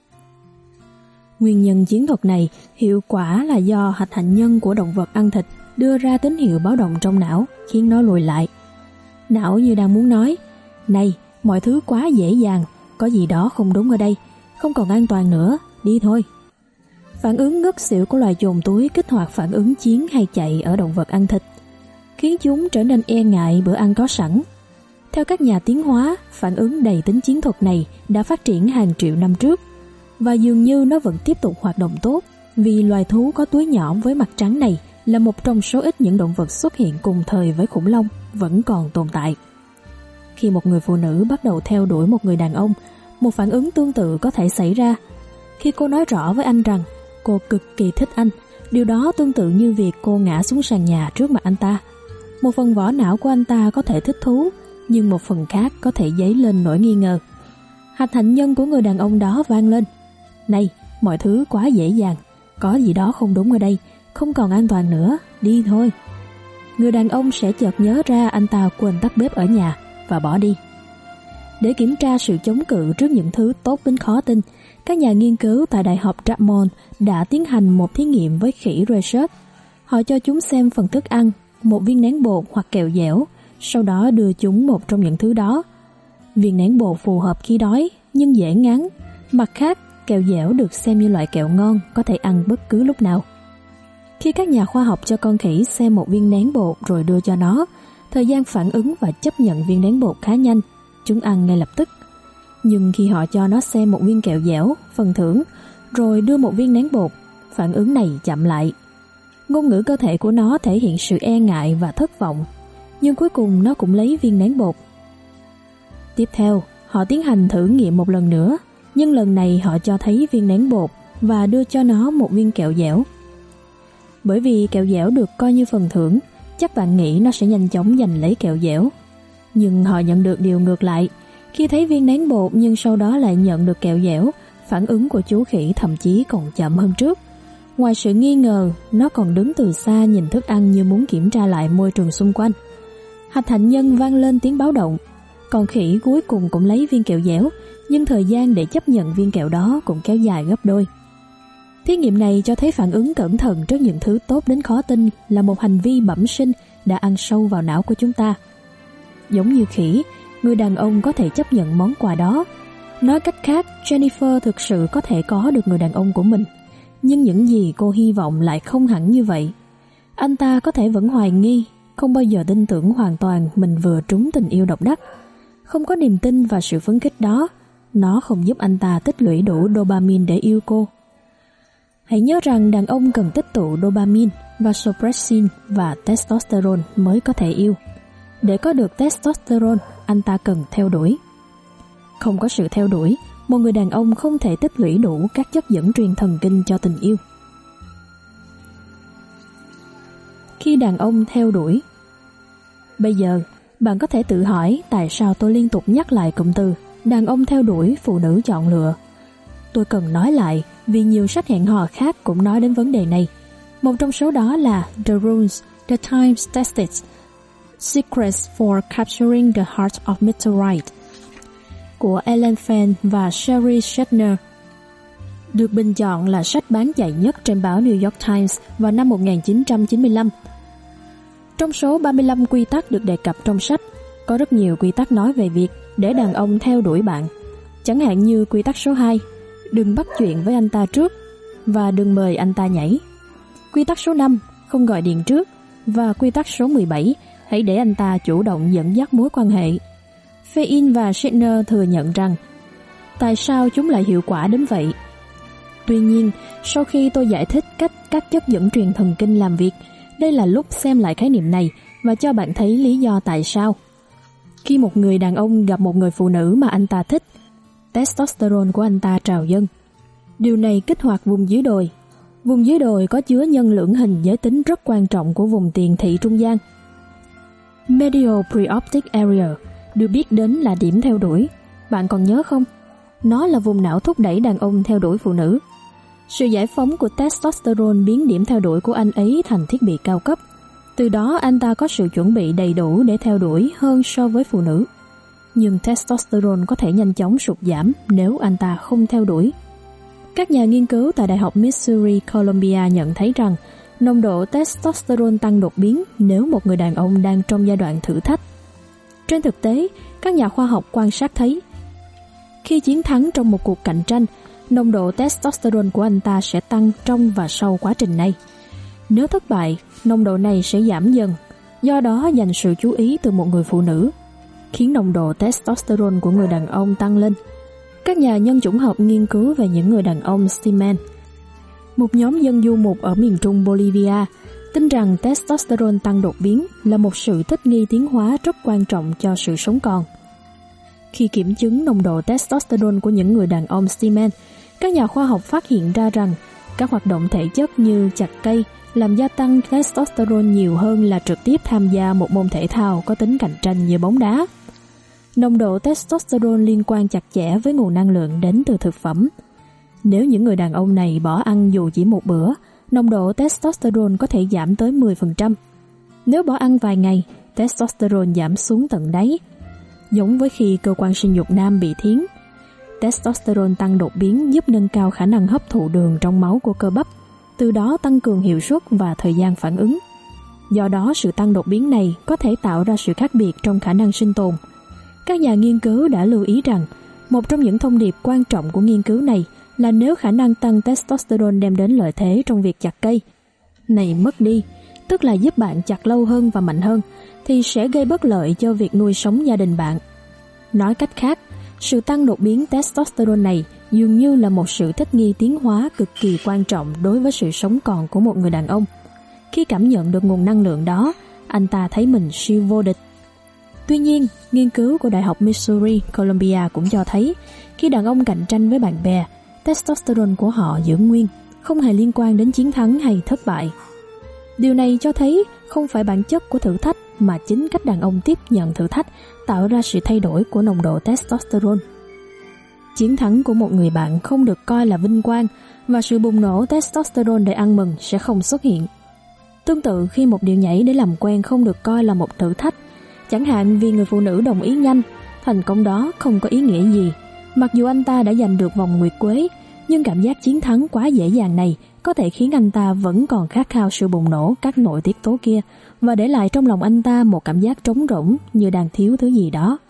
Nguyên nhân chiến thuật này hiệu quả là do hạch hạnh nhân của động vật ăn thịt đưa ra tín hiệu báo động trong não, khiến nó lùi lại. Não như đang muốn nói, này, mọi thứ quá dễ dàng, có gì đó không đúng ở đây, không còn an toàn nữa, đi thôi. Phản ứng ngất xỉu của loài chồn túi kích hoạt phản ứng chiến hay chạy ở động vật ăn thịt, khiến chúng trở nên e ngại bữa ăn có sẵn. Theo các nhà tiến hóa, phản ứng đầy tính chiến thuật này đã phát triển hàng triệu năm trước, và dường như nó vẫn tiếp tục hoạt động tốt, vì loài thú có túi nhỏ với mặt trắng này là một trong số ít những động vật xuất hiện cùng thời với khủng long vẫn còn tồn tại. Khi một người phụ nữ bắt đầu theo đuổi một người đàn ông, một phản ứng tương tự có thể xảy ra. Khi cô nói rõ với anh rằng cô cực kỳ thích anh, điều đó tương tự như việc cô ngã xuống sàn nhà trước mặt anh ta. Một phần vỏ não của anh ta có thể thích thú, nhưng một phần khác có thể dấy lên nỗi nghi ngờ. Hạch hạnh nhân của người đàn ông đó vang lên, này, mọi thứ quá dễ dàng, có gì đó không đúng ở đây, không còn an toàn nữa, đi thôi. Người đàn ông sẽ chợt nhớ ra anh ta quên tắt bếp ở nhà và bỏ đi. Để kiểm tra sự chống cự trước những thứ tốt đến khó tin, các nhà nghiên cứu tại Đại học Dartmouth đã tiến hành một thí nghiệm với khỉ Research. Họ cho chúng xem phần thức ăn, một viên nén bột hoặc kẹo dẻo, sau đó đưa chúng một trong những thứ đó. Viên nén bột phù hợp khi đói, nhưng dễ ngán. Mặt khác, kẹo dẻo được xem như loại kẹo ngon, có thể ăn bất cứ lúc nào. Khi các nhà khoa học cho con khỉ xem một viên nén bột rồi đưa cho nó, thời gian phản ứng và chấp nhận viên nén bột khá nhanh, chúng ăn ngay lập tức. Nhưng khi họ cho nó xem một viên kẹo dẻo, phần thưởng, rồi đưa một viên nén bột, phản ứng này chậm lại. Ngôn ngữ cơ thể của nó thể hiện sự e ngại và thất vọng, nhưng cuối cùng nó cũng lấy viên nén bột. Tiếp theo, họ tiến hành thử nghiệm một lần nữa, nhưng lần này họ cho thấy viên nén bột và đưa cho nó một viên kẹo dẻo. Bởi vì kẹo dẻo được coi như phần thưởng, chắc bạn nghĩ nó sẽ nhanh chóng giành lấy kẹo dẻo. Nhưng họ nhận được điều ngược lại. Khi thấy viên nén bột nhưng sau đó lại nhận được kẹo dẻo, phản ứng của chú khỉ thậm chí còn chậm hơn trước. Ngoài sự nghi ngờ, nó còn đứng từ xa nhìn thức ăn như muốn kiểm tra lại môi trường xung quanh. Hạch hạnh nhân vang lên tiếng báo động. Con khỉ cuối cùng cũng lấy viên kẹo dẻo, nhưng thời gian để chấp nhận viên kẹo đó cũng kéo dài gấp đôi. Thí nghiệm này cho thấy phản ứng cẩn thận trước những thứ tốt đến khó tin là một hành vi bẩm sinh đã ăn sâu vào não của chúng ta. Giống như khỉ, người đàn ông có thể chấp nhận món quà đó. Nói cách khác, Jennifer thực sự có thể có được người đàn ông của mình, nhưng những gì cô hy vọng lại không hẳn như vậy. Anh ta có thể vẫn hoài nghi, không bao giờ tin tưởng hoàn toàn mình vừa trúng tình yêu độc đắc. Không có niềm tin và sự phấn khích đó, nó không giúp anh ta tích lũy đủ dopamine để yêu cô. Hãy nhớ rằng đàn ông cần tích tụ dopamine, vasopressin và testosterone mới có thể yêu. Để có được testosterone, anh ta cần theo đuổi. Không có sự theo đuổi, một người đàn ông không thể tích lũy đủ các chất dẫn truyền thần kinh cho tình yêu. Khi đàn ông theo đuổi. Bây giờ, bạn có thể tự hỏi tại sao tôi liên tục nhắc lại cụm từ đàn ông theo đuổi, phụ nữ chọn lựa. Tôi cần nói lại vì nhiều sách hẹn hò khác cũng nói đến vấn đề này. Một trong số đó là The Rules, The Times Tested, Secrets for Capturing the Heart of Meteorite của Ellen Fenn và Sherry Shatner, được bình chọn là sách bán chạy nhất trên báo New York Times vào năm 1995. Trong số 35 quy tắc được đề cập trong sách, có rất nhiều quy tắc nói về việc để đàn ông theo đuổi bạn. Chẳng hạn như quy tắc số 2, đừng bắt chuyện với anh ta trước và đừng mời anh ta nhảy. Quy tắc số 5, không gọi điện trước. Và quy tắc số 17, hãy để anh ta chủ động dẫn dắt mối quan hệ. Fenn và Shatner thừa nhận rằng tại sao chúng lại hiệu quả đến vậy. Tuy nhiên, sau khi tôi giải thích cách các chất dẫn truyền thần kinh làm việc, đây là lúc xem lại khái niệm này và cho bạn thấy lý do tại sao. Khi một người đàn ông gặp một người phụ nữ mà anh ta thích, testosterone của anh ta trào dâng. Điều này kích hoạt vùng dưới đồi. Vùng dưới đồi có chứa nhân lưỡng hình giới tính rất quan trọng của vùng tiền thị trung gian. Medial preoptic area được biết đến là điểm theo đuổi. Bạn còn nhớ không? Nó là vùng não thúc đẩy đàn ông theo đuổi phụ nữ. Sự giải phóng của testosterone biến điểm theo đuổi của anh ấy thành thiết bị cao cấp. Từ đó anh ta có sự chuẩn bị đầy đủ để theo đuổi hơn so với phụ nữ. Nhưng testosterone có thể nhanh chóng sụt giảm nếu anh ta không theo đuổi. Các nhà nghiên cứu tại Đại học Missouri Columbia nhận thấy rằng nồng độ testosterone tăng đột biến nếu một người đàn ông đang trong giai đoạn thử thách. Trên thực tế, các nhà khoa học quan sát thấy khi chiến thắng trong một cuộc cạnh tranh, nồng độ testosterone của anh ta sẽ tăng trong và sau quá trình này. Nếu thất bại, nồng độ này sẽ giảm dần, do đó giành sự chú ý từ một người phụ nữ, khiến nồng độ testosterone của người đàn ông tăng lên. Các nhà nhân chủng học nghiên cứu về những người đàn ông Seaman, một nhóm dân du mục ở miền trung Bolivia, tin rằng testosterone tăng đột biến là một sự thích nghi tiến hóa rất quan trọng cho sự sống còn. Khi kiểm chứng nồng độ testosterone của những người đàn ông Seaman, các nhà khoa học phát hiện ra rằng các hoạt động thể chất như chặt cây làm gia tăng testosterone nhiều hơn là trực tiếp tham gia một môn thể thao có tính cạnh tranh như bóng đá. Nồng độ testosterone liên quan chặt chẽ với nguồn năng lượng đến từ thực phẩm. Nếu những người đàn ông này bỏ ăn dù chỉ một bữa, nồng độ testosterone có thể giảm tới 10%. Nếu bỏ ăn vài ngày, testosterone giảm xuống tận đáy. Giống với khi cơ quan sinh dục nam bị thiến, testosterone tăng đột biến giúp nâng cao khả năng hấp thụ đường trong máu của cơ bắp, từ đó tăng cường hiệu suất và thời gian phản ứng. Do đó, sự tăng đột biến này có thể tạo ra sự khác biệt trong khả năng sinh tồn. Các nhà nghiên cứu đã lưu ý rằng, một trong những thông điệp quan trọng của nghiên cứu này là nếu khả năng tăng testosterone đem đến lợi thế trong việc chặt cây này mất đi, tức là giúp bạn chặt lâu hơn và mạnh hơn, thì sẽ gây bất lợi cho việc nuôi sống gia đình bạn. Nói cách khác, sự tăng đột biến testosterone này dường như là một sự thích nghi tiến hóa cực kỳ quan trọng đối với sự sống còn của một người đàn ông. Khi cảm nhận được nguồn năng lượng đó, anh ta thấy mình siêu vô địch. Tuy nhiên, nghiên cứu của Đại học Missouri Columbia cũng cho thấy khi đàn ông cạnh tranh với bạn bè, testosterone của họ giữ nguyên, không hề liên quan đến chiến thắng hay thất bại. Điều này cho thấy không phải bản chất của thử thách mà chính cách đàn ông tiếp nhận thử thách tạo ra sự thay đổi của nồng độ testosterone. Chiến thắng của một người bạn không được coi là vinh quang và sự bùng nổ testosterone để ăn mừng sẽ không xuất hiện. Tương tự khi một điệu nhảy để làm quen không được coi là một thử thách, chẳng hạn vì người phụ nữ đồng ý nhanh, thành công đó không có ý nghĩa gì. Mặc dù anh ta đã giành được vòng nguyệt quế, nhưng cảm giác chiến thắng quá dễ dàng này có thể khiến anh ta vẫn còn khát khao sự bùng nổ các nội tiết tố kia và để lại trong lòng anh ta một cảm giác trống rỗng như đang thiếu thứ gì đó.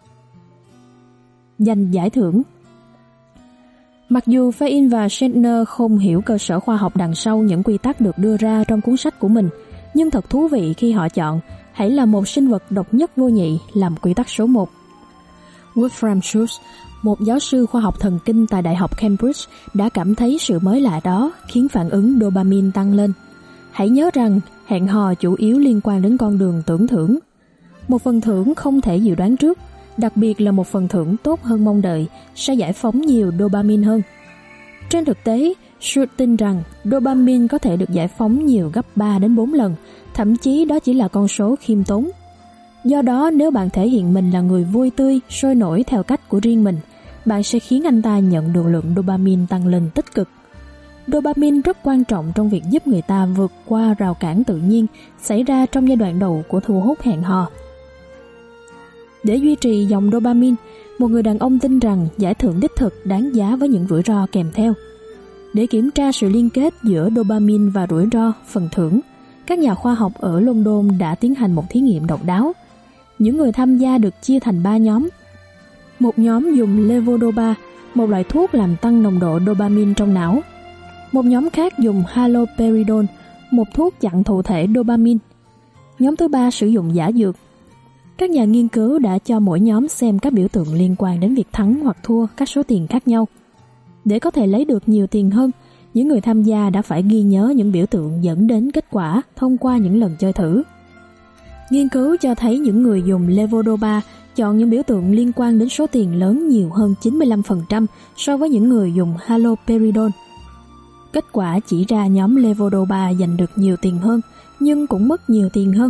Giành giải thưởng. Mặc dù Fenn và Shatner không hiểu cơ sở khoa học đằng sau những quy tắc được đưa ra trong cuốn sách của mình, nhưng thật thú vị khi họ chọn hãy là một sinh vật độc nhất vô nhị làm quy tắc số 1. Wolfram Schultz, một giáo sư khoa học thần kinh tại Đại học Cambridge, đã cảm thấy sự mới lạ đó khiến phản ứng dopamine tăng lên. Hãy nhớ rằng hẹn hò chủ yếu liên quan đến con đường tưởng thưởng. Một phần thưởng không thể dự đoán trước, đặc biệt là một phần thưởng tốt hơn mong đợi, sẽ giải phóng nhiều dopamine hơn. Trên thực tế, Schultz tin rằng dopamine có thể được giải phóng nhiều gấp 3 đến 4 lần, thậm chí đó chỉ là con số khiêm tốn. Do đó, nếu bạn thể hiện mình là người vui tươi, sôi nổi theo cách của riêng mình, bạn sẽ khiến anh ta nhận được lượng dopamine tăng lên tích cực. dopamine rất quan trọng trong việc giúp người ta vượt qua rào cản tự nhiên xảy ra trong giai đoạn đầu của thu hút hẹn hò. Để duy trì dòng dopamine, một người đàn ông tin rằng giải thưởng đích thực đáng giá với những rủi ro kèm theo. Để kiểm tra sự liên kết giữa dopamine và rủi ro, phần thưởng, các nhà khoa học ở London đã tiến hành một thí nghiệm độc đáo. Những người tham gia được chia thành 3 nhóm. Một nhóm dùng levodopa, một loại thuốc làm tăng nồng độ dopamine trong não. Một nhóm khác dùng haloperidol, một thuốc chặn thụ thể dopamine. Nhóm thứ 3 sử dụng giả dược. Các nhà nghiên cứu đã cho mỗi nhóm xem các biểu tượng liên quan đến việc thắng hoặc thua các số tiền khác nhau. Để có thể lấy được nhiều tiền hơn, những người tham gia đã phải ghi nhớ những biểu tượng dẫn đến kết quả thông qua những lần chơi thử. Nghiên cứu cho thấy những người dùng levodopa chọn những biểu tượng liên quan đến số tiền lớn nhiều hơn 95% so với những người dùng haloperidol. Kết quả chỉ ra nhóm levodopa giành được nhiều tiền hơn, nhưng cũng mất nhiều tiền hơn.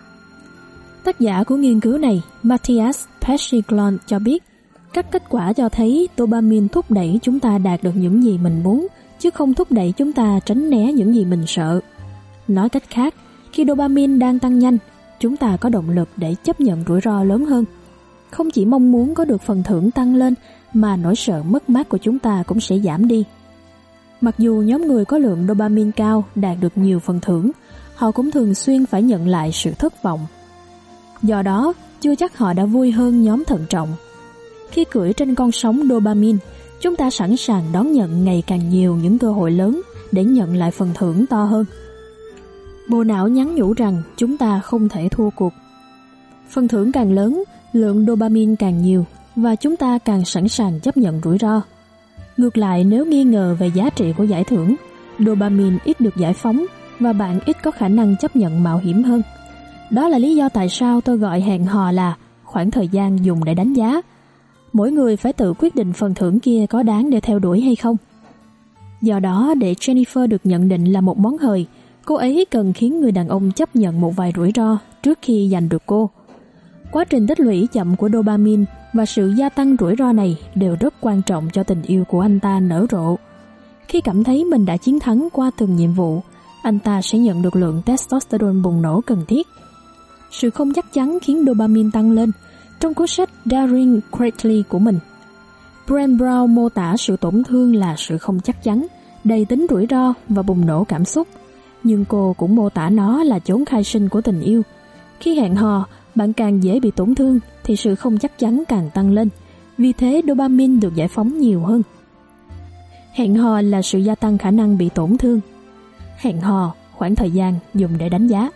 Tác giả của nghiên cứu này, Matthias Pesciglon, cho biết các kết quả cho thấy dopamine thúc đẩy chúng ta đạt được những gì mình muốn, chứ không thúc đẩy chúng ta tránh né những gì mình sợ. Nói cách khác, khi dopamine đang tăng nhanh, chúng ta có động lực để chấp nhận rủi ro lớn hơn. Không chỉ mong muốn có được phần thưởng tăng lên, mà nỗi sợ mất mát của chúng ta cũng sẽ giảm đi. Mặc dù nhóm người có lượng dopamine cao đạt được nhiều phần thưởng, họ cũng thường xuyên phải nhận lại sự thất vọng. Do đó, chưa chắc họ đã vui hơn nhóm thận trọng. Khi cưỡi trên con sóng dopamine, chúng ta sẵn sàng đón nhận ngày càng nhiều những cơ hội lớn để nhận lại phần thưởng to hơn. Bộ não nhắn nhủ rằng chúng ta không thể thua cuộc. Phần thưởng càng lớn, lượng dopamine càng nhiều và chúng ta càng sẵn sàng chấp nhận rủi ro. Ngược lại, nếu nghi ngờ về giá trị của giải thưởng, dopamine ít được giải phóng và bạn ít có khả năng chấp nhận mạo hiểm hơn. Đó là lý do tại sao tôi gọi hẹn hò là khoảng thời gian dùng để đánh giá. Mỗi người phải tự quyết định phần thưởng kia có đáng để theo đuổi hay không. Do đó, để Jennifer được nhận định là một món hời, cô ấy cần khiến người đàn ông chấp nhận một vài rủi ro trước khi giành được cô. Quá trình tích lũy chậm của dopamine và sự gia tăng rủi ro này đều rất quan trọng cho tình yêu của anh ta nở rộ. Khi cảm thấy mình đã chiến thắng qua từng nhiệm vụ, anh ta sẽ nhận được lượng testosterone bùng nổ cần thiết. Sự không chắc chắn khiến dopamine tăng lên. Trong cuốn sách Daring Greatly của mình, Brené Brown mô tả sự tổn thương là sự không chắc chắn, đầy tính rủi ro và bùng nổ cảm xúc. Nhưng cô cũng mô tả nó là chốn khai sinh của tình yêu. Khi hẹn hò, bạn càng dễ bị tổn thương thì sự không chắc chắn càng tăng lên. Vì thế dopamine được giải phóng nhiều hơn. Hẹn hò là sự gia tăng khả năng bị tổn thương. Hẹn hò, khoảng thời gian dùng để đánh giá.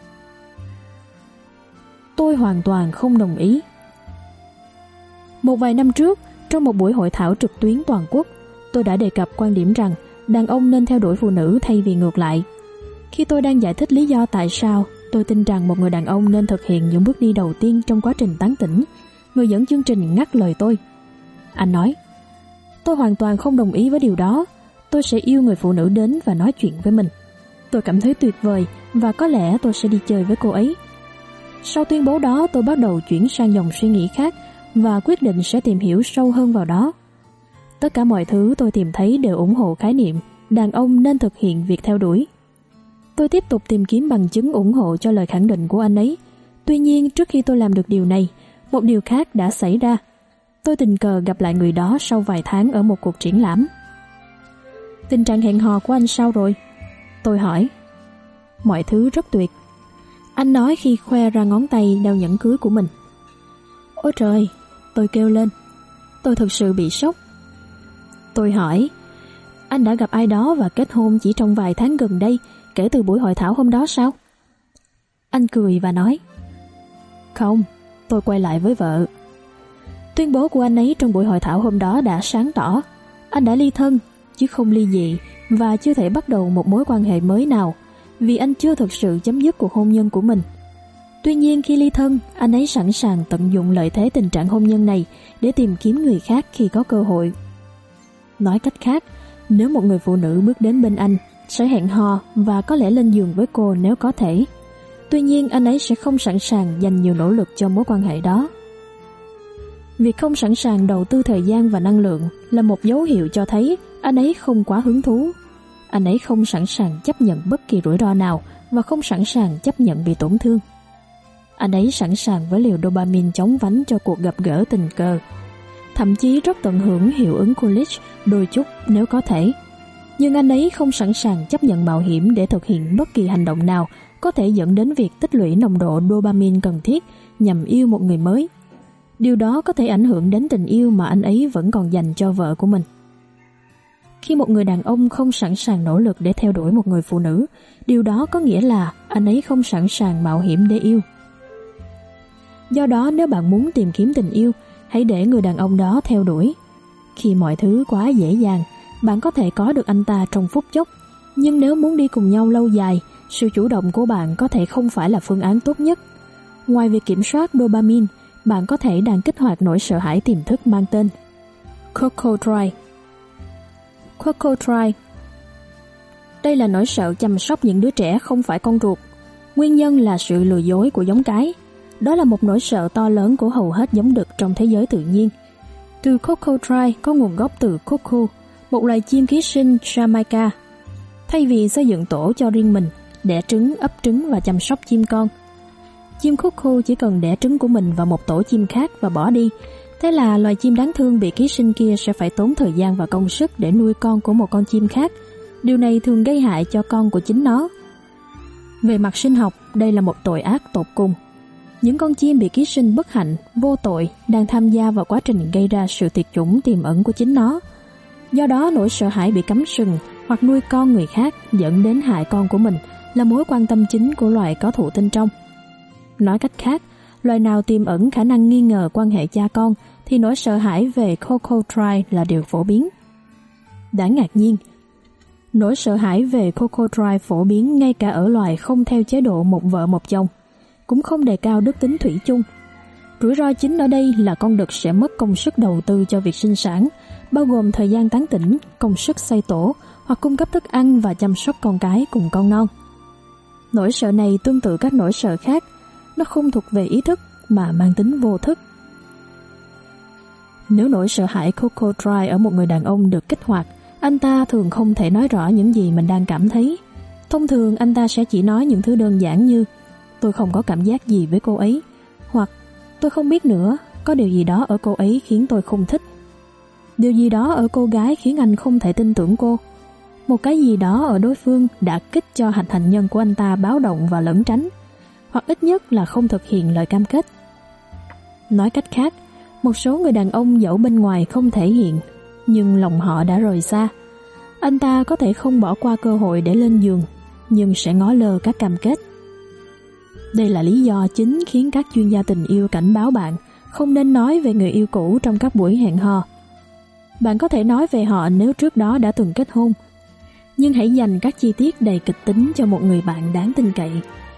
Tôi hoàn toàn không đồng ý. Một vài năm trước, trong một buổi hội thảo trực tuyến toàn quốc, tôi đã đề cập quan điểm rằng đàn ông nên theo đuổi phụ nữ thay vì ngược lại. Khi tôi đang giải thích lý do tại sao tôi tin rằng một người đàn ông nên thực hiện những bước đi đầu tiên trong quá trình tán tỉnh, người dẫn chương trình ngắt lời tôi. Anh nói, tôi hoàn toàn không đồng ý với điều đó. Tôi sẽ yêu người phụ nữ đến và nói chuyện với mình. Tôi cảm thấy tuyệt vời và có lẽ tôi sẽ đi chơi với cô ấy. Sau tuyên bố đó, tôi bắt đầu chuyển sang dòng suy nghĩ khác và quyết định sẽ tìm hiểu sâu hơn vào đó. Tất cả mọi thứ tôi tìm thấy đều ủng hộ khái niệm đàn ông nên thực hiện việc theo đuổi. Tôi tiếp tục tìm kiếm bằng chứng ủng hộ cho lời khẳng định của anh ấy. Tuy nhiên, trước khi tôi làm được điều này, một điều khác đã xảy ra. Tôi tình cờ gặp lại người đó sau vài tháng ở một cuộc triển lãm. Tình trạng hẹn hò của anh sao rồi? Tôi hỏi. Mọi thứ rất tuyệt. Anh nói khi khoe ra ngón tay đeo nhẫn cưới của mình. Ôi trời, tôi kêu lên. Tôi thực sự bị sốc. Tôi hỏi, anh đã gặp ai đó và kết hôn chỉ trong vài tháng gần đây kể từ buổi hội thảo hôm đó sao? Anh cười và nói, không, tôi quay lại với vợ. Tuyên bố của anh ấy trong buổi hội thảo hôm đó đã sáng tỏ. Anh đã ly thân, chứ không ly dị và chưa thể bắt đầu một mối quan hệ mới nào vì anh chưa thực sự chấm dứt cuộc hôn nhân của mình. Tuy nhiên khi ly thân, anh ấy sẵn sàng tận dụng lợi thế tình trạng hôn nhân này để tìm kiếm người khác khi có cơ hội. Nói cách khác, nếu một người phụ nữ bước đến bên anh, sẽ hẹn hò và có lẽ lên giường với cô nếu có thể. Tuy nhiên anh ấy sẽ không sẵn sàng dành nhiều nỗ lực cho mối quan hệ đó. Việc không sẵn sàng đầu tư thời gian và năng lượng là một dấu hiệu cho thấy anh ấy không quá hứng thú. Anh ấy không sẵn sàng chấp nhận bất kỳ rủi ro nào và không sẵn sàng chấp nhận bị tổn thương. Anh ấy sẵn sàng với liều dopamine chóng vánh cho cuộc gặp gỡ tình cờ. Thậm chí rất tận hưởng hiệu ứng Coolidge đôi chút nếu có thể. Nhưng anh ấy không sẵn sàng chấp nhận mạo hiểm để thực hiện bất kỳ hành động nào có thể dẫn đến việc tích lũy nồng độ dopamine cần thiết nhằm yêu một người mới. Điều đó có thể ảnh hưởng đến tình yêu mà anh ấy vẫn còn dành cho vợ của mình. Khi một người đàn ông không sẵn sàng nỗ lực để theo đuổi một người phụ nữ, điều đó có nghĩa là anh ấy không sẵn sàng mạo hiểm để yêu. Do đó, nếu bạn muốn tìm kiếm tình yêu, hãy để người đàn ông đó theo đuổi. Khi mọi thứ quá dễ dàng, bạn có thể có được anh ta trong phút chốc. Nhưng nếu muốn đi cùng nhau lâu dài, sự chủ động của bạn có thể không phải là phương án tốt nhất. Ngoài việc kiểm soát dopamine, bạn có thể đang kích hoạt nỗi sợ hãi tiềm thức mang tên Cocodrilo. Cocodrilo. Đây là nỗi sợ chăm sóc những đứa trẻ không phải con ruột. Nguyên nhân là sự lừa dối của giống cái. Đó là một nỗi sợ to lớn của hầu hết giống đực trong thế giới tự nhiên. Từ Cocodrilo có nguồn gốc từ cuckoo, một loài chim ký sinh Jamaica. Thay vì xây dựng tổ cho riêng mình, đẻ trứng, ấp trứng và chăm sóc chim con, chim cuckoo chỉ cần đẻ trứng của mình vào một tổ chim khác và bỏ đi. Thế là loài chim đáng thương bị ký sinh kia sẽ phải tốn thời gian và công sức để nuôi con của một con chim khác. Điều này thường gây hại cho con của chính nó. Về mặt sinh học, đây là một tội ác tột cùng. Những con chim bị ký sinh bất hạnh, vô tội đang tham gia vào quá trình gây ra sự tuyệt chủng tiềm ẩn của chính nó. Do đó, nỗi sợ hãi bị cắm sừng hoặc nuôi con người khác dẫn đến hại con của mình là mối quan tâm chính của loài có thụ tinh trong. Nói cách khác, loài nào tiềm ẩn khả năng nghi ngờ quan hệ cha con thì nỗi sợ hãi về Cocodrilo là điều phổ biến. Đáng ngạc nhiên, nỗi sợ hãi về Cocodrilo phổ biến ngay cả ở loài không theo chế độ một vợ một chồng, cũng không đề cao đức tính thủy chung. Rủi ro chính ở đây là con đực sẽ mất công sức đầu tư cho việc sinh sản, bao gồm thời gian tán tỉnh, công sức xây tổ hoặc cung cấp thức ăn và chăm sóc con cái cùng con non. Nỗi sợ này tương tự các nỗi sợ khác, nó không thuộc về ý thức mà mang tính vô thức. Nếu nỗi sợ hãi Cocodrilo ở một người đàn ông được kích hoạt, anh ta thường không thể nói rõ những gì mình đang cảm thấy. Thông thường anh ta sẽ chỉ nói những thứ đơn giản như tôi không có cảm giác gì với cô ấy, hoặc tôi không biết nữa, có điều gì đó ở cô ấy khiến tôi không thích. Điều gì đó ở cô gái khiến anh không thể tin tưởng cô. Một cái gì đó ở đối phương đã kích cho hạch hạnh nhân của anh ta báo động và lẩn tránh, hoặc ít nhất là không thực hiện lời cam kết. Nói cách khác, một số người đàn ông dẫu bên ngoài không thể hiện, nhưng lòng họ đã rời xa. Anh ta có thể không bỏ qua cơ hội để lên giường, nhưng sẽ ngó lơ các cam kết. Đây là lý do chính khiến các chuyên gia tình yêu cảnh báo bạn không nên nói về người yêu cũ trong các buổi hẹn hò. Bạn có thể nói về họ nếu trước đó đã từng kết hôn, nhưng hãy dành các chi tiết đầy kịch tính cho một người bạn đáng tin cậy.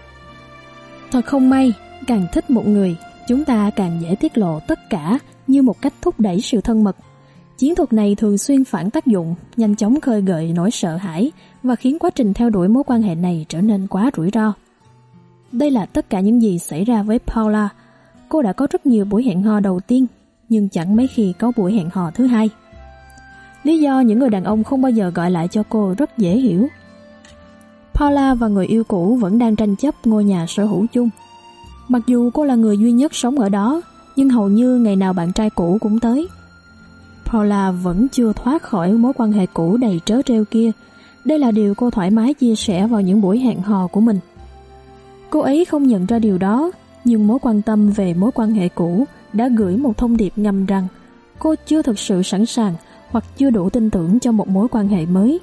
Thật không may, càng thích một người, chúng ta càng dễ tiết lộ tất cả như một cách thúc đẩy sự thân mật. Chiến thuật này thường xuyên phản tác dụng, nhanh chóng khơi gợi nỗi sợ hãi và khiến quá trình theo đuổi mối quan hệ này trở nên quá rủi ro. Đây là tất cả những gì xảy ra với Paula. Cô đã có rất nhiều buổi hẹn hò đầu tiên, nhưng chẳng mấy khi có buổi hẹn hò thứ hai. Lý do những người đàn ông không bao giờ gọi lại cho cô rất dễ hiểu. Paula và người yêu cũ vẫn đang tranh chấp ngôi nhà sở hữu chung. Mặc dù cô là người duy nhất sống ở đó, nhưng hầu như ngày nào bạn trai cũ cũng tới. Paula vẫn chưa thoát khỏi mối quan hệ cũ đầy trớ trêu kia. Đây là điều cô thoải mái chia sẻ vào những buổi hẹn hò của mình. Cô ấy không nhận ra điều đó, nhưng mối quan tâm về mối quan hệ cũ đã gửi một thông điệp ngầm rằng cô chưa thực sự sẵn sàng hoặc chưa đủ tin tưởng cho một mối quan hệ mới.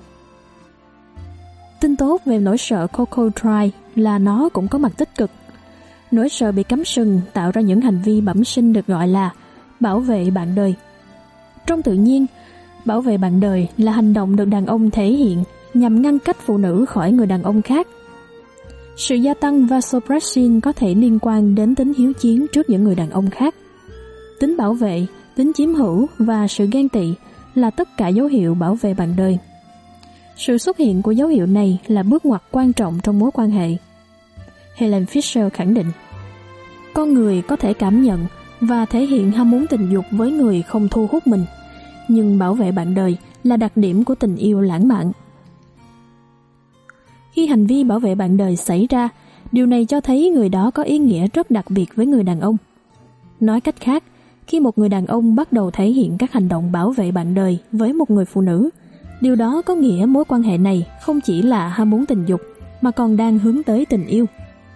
Tin tốt về nỗi sợ Cocodrilo là nó cũng có mặt tích cực. Nỗi sợ bị cắm sừng tạo ra những hành vi bẩm sinh được gọi là bảo vệ bạn đời. Trong tự nhiên, bảo vệ bạn đời là hành động được đàn ông thể hiện nhằm ngăn cách phụ nữ khỏi người đàn ông khác. Sự gia tăng vasopressin có thể liên quan đến tính hiếu chiến trước những người đàn ông khác. Tính bảo vệ, tính chiếm hữu và sự ghen tị là tất cả dấu hiệu bảo vệ bạn đời. Sự xuất hiện của dấu hiệu này là bước ngoặt quan trọng trong mối quan hệ. Helen Fisher khẳng định, con người có thể cảm nhận và thể hiện ham muốn tình dục với người không thu hút mình, nhưng bảo vệ bạn đời là đặc điểm của tình yêu lãng mạn. Khi hành vi bảo vệ bạn đời xảy ra, điều này cho thấy người đó có ý nghĩa rất đặc biệt với người đàn ông. Nói cách khác, khi một người đàn ông bắt đầu thể hiện các hành động bảo vệ bạn đời với một người phụ nữ, điều đó có nghĩa mối quan hệ này không chỉ là ham muốn tình dục mà còn đang hướng tới tình yêu.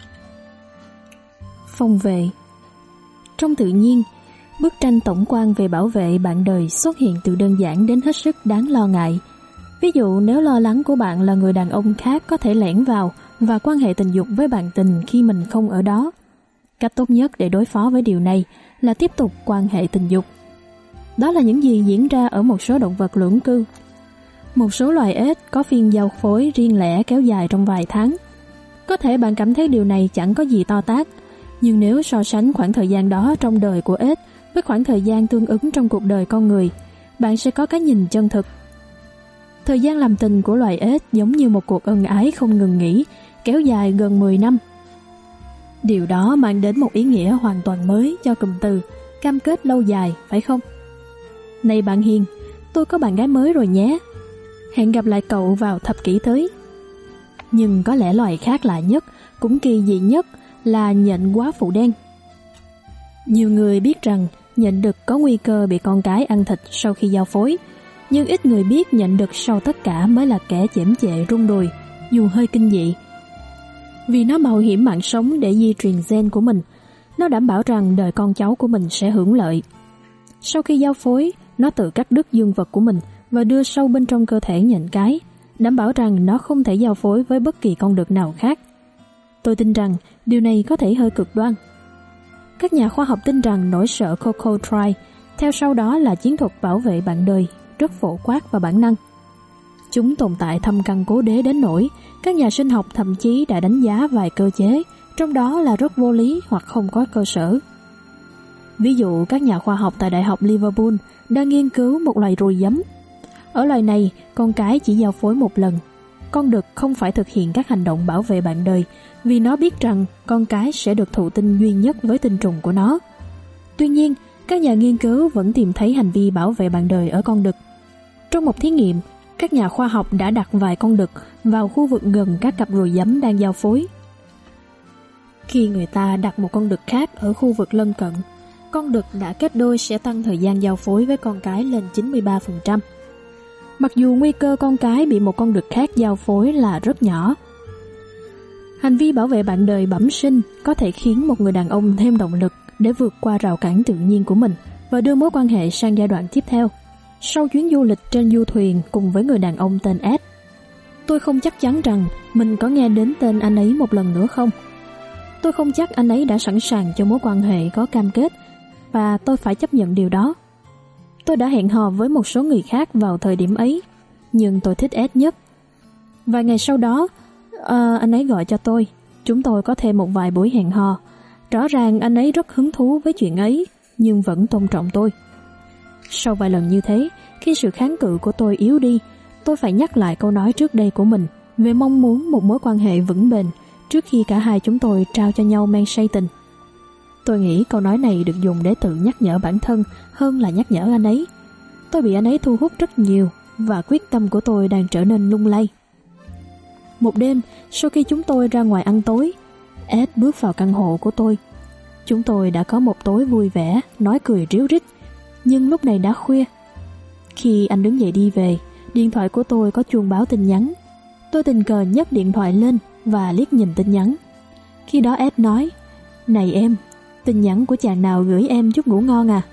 Phòng vệ. Trong tự nhiên, bức tranh tổng quan về bảo vệ bạn đời xuất hiện từ đơn giản đến hết sức đáng lo ngại. Ví dụ nếu lo lắng của bạn là người đàn ông khác có thể lẻn vào và quan hệ tình dục với bạn tình khi mình không ở đó, cách tốt nhất để đối phó với điều này là tiếp tục quan hệ tình dục. Đó là những gì diễn ra ở một số động vật lưỡng cư. Một số loài ếch có phiên giao phối riêng lẻ kéo dài trong vài tháng. Có thể bạn cảm thấy điều này chẳng có gì to tát, nhưng nếu so sánh khoảng thời gian đó trong đời của ếch với khoảng thời gian tương ứng trong cuộc đời con người, bạn sẽ có cái nhìn chân thực. Thời gian làm tình của loài ếch giống như một cuộc ân ái không ngừng nghỉ, kéo dài gần 10 năm. Điều đó mang đến một ý nghĩa hoàn toàn mới cho cụm từ cam kết lâu dài, phải không? Này bạn Hiền, tôi có bạn gái mới rồi nhé. Hẹn gặp lại cậu vào thập kỷ tới. Nhưng có lẽ loài khác lạ nhất, cũng kỳ dị nhất là nhện quá phụ đen. Nhiều người biết rằng nhện đực có nguy cơ bị con cái ăn thịt sau khi giao phối, nhưng ít người biết nhện đực sau tất cả mới là kẻ chễm chệ rung đùi, dù hơi kinh dị. Vì nó mạo hiểm mạng sống để di truyền gen của mình, nó đảm bảo rằng đời con cháu của mình sẽ hưởng lợi. Sau khi giao phối, nó tự cắt đứt dương vật của mình và đưa sâu bên trong cơ thể nhện cái, đảm bảo rằng nó không thể giao phối với bất kỳ con đực nào khác. Tôi tin rằng điều này có thể hơi cực đoan. Các nhà khoa học tin rằng nỗi sợ Cocotrile, theo sau đó là chiến thuật bảo vệ bạn đời, rất phổ quát và bản năng. Chúng tồn tại thâm căn cố đế đến nỗi các nhà sinh học thậm chí đã đánh giá vài cơ chế, trong đó là rất vô lý hoặc không có cơ sở. Ví dụ, các nhà khoa học tại Đại học Liverpool đang nghiên cứu một loài ruồi giấm. Ở loài này, con cái chỉ giao phối một lần. Con đực không phải thực hiện các hành động bảo vệ bạn đời vì nó biết rằng con cái sẽ được thụ tinh duy nhất với tinh trùng của nó. Tuy nhiên, các nhà nghiên cứu vẫn tìm thấy hành vi bảo vệ bạn đời ở con đực. Trong một thí nghiệm, các nhà khoa học đã đặt vài con đực vào khu vực gần các cặp ruồi giấm đang giao phối. Khi người ta đặt một con đực khác ở khu vực lân cận, con đực đã kết đôi sẽ tăng thời gian giao phối với con cái lên 93%. Mặc dù nguy cơ con cái bị một con đực khác giao phối là rất nhỏ. Hành vi bảo vệ bạn đời bẩm sinh có thể khiến một người đàn ông thêm động lực để vượt qua rào cản tự nhiên của mình và đưa mối quan hệ sang giai đoạn tiếp theo. Sau chuyến du lịch trên du thuyền cùng với người đàn ông tên Ed, tôi không chắc chắn rằng mình có nghe đến tên anh ấy một lần nữa không. Tôi không chắc anh ấy đã sẵn sàng cho mối quan hệ có cam kết, và tôi phải chấp nhận điều đó. Tôi đã hẹn hò với một số người khác vào thời điểm ấy, nhưng tôi thích Ed nhất. Vài ngày sau đó, anh ấy gọi cho tôi. Chúng tôi có thêm một vài buổi hẹn hò. Rõ ràng anh ấy rất hứng thú với chuyện ấy, nhưng vẫn tôn trọng tôi. Sau vài lần như thế, khi sự kháng cự của tôi yếu đi, tôi phải nhắc lại câu nói trước đây của mình về mong muốn một mối quan hệ vững bền trước khi cả hai chúng tôi trao cho nhau men say tình. Tôi nghĩ câu nói này được dùng để tự nhắc nhở bản thân hơn là nhắc nhở anh ấy. Tôi bị anh ấy thu hút rất nhiều và quyết tâm của tôi đang trở nên lung lay. Một đêm, sau khi chúng tôi ra ngoài ăn tối, Ed bước vào căn hộ của tôi. Chúng tôi đã có một tối vui vẻ, nói cười ríu rít, nhưng lúc này đã khuya. Khi anh đứng dậy đi về, điện thoại của tôi có chuông báo tin nhắn. Tôi tình cờ nhấc điện thoại lên và liếc nhìn tin nhắn. Khi đó Ed nói, "Này em, tin nhắn của chàng nào gửi em chúc ngủ ngon à?"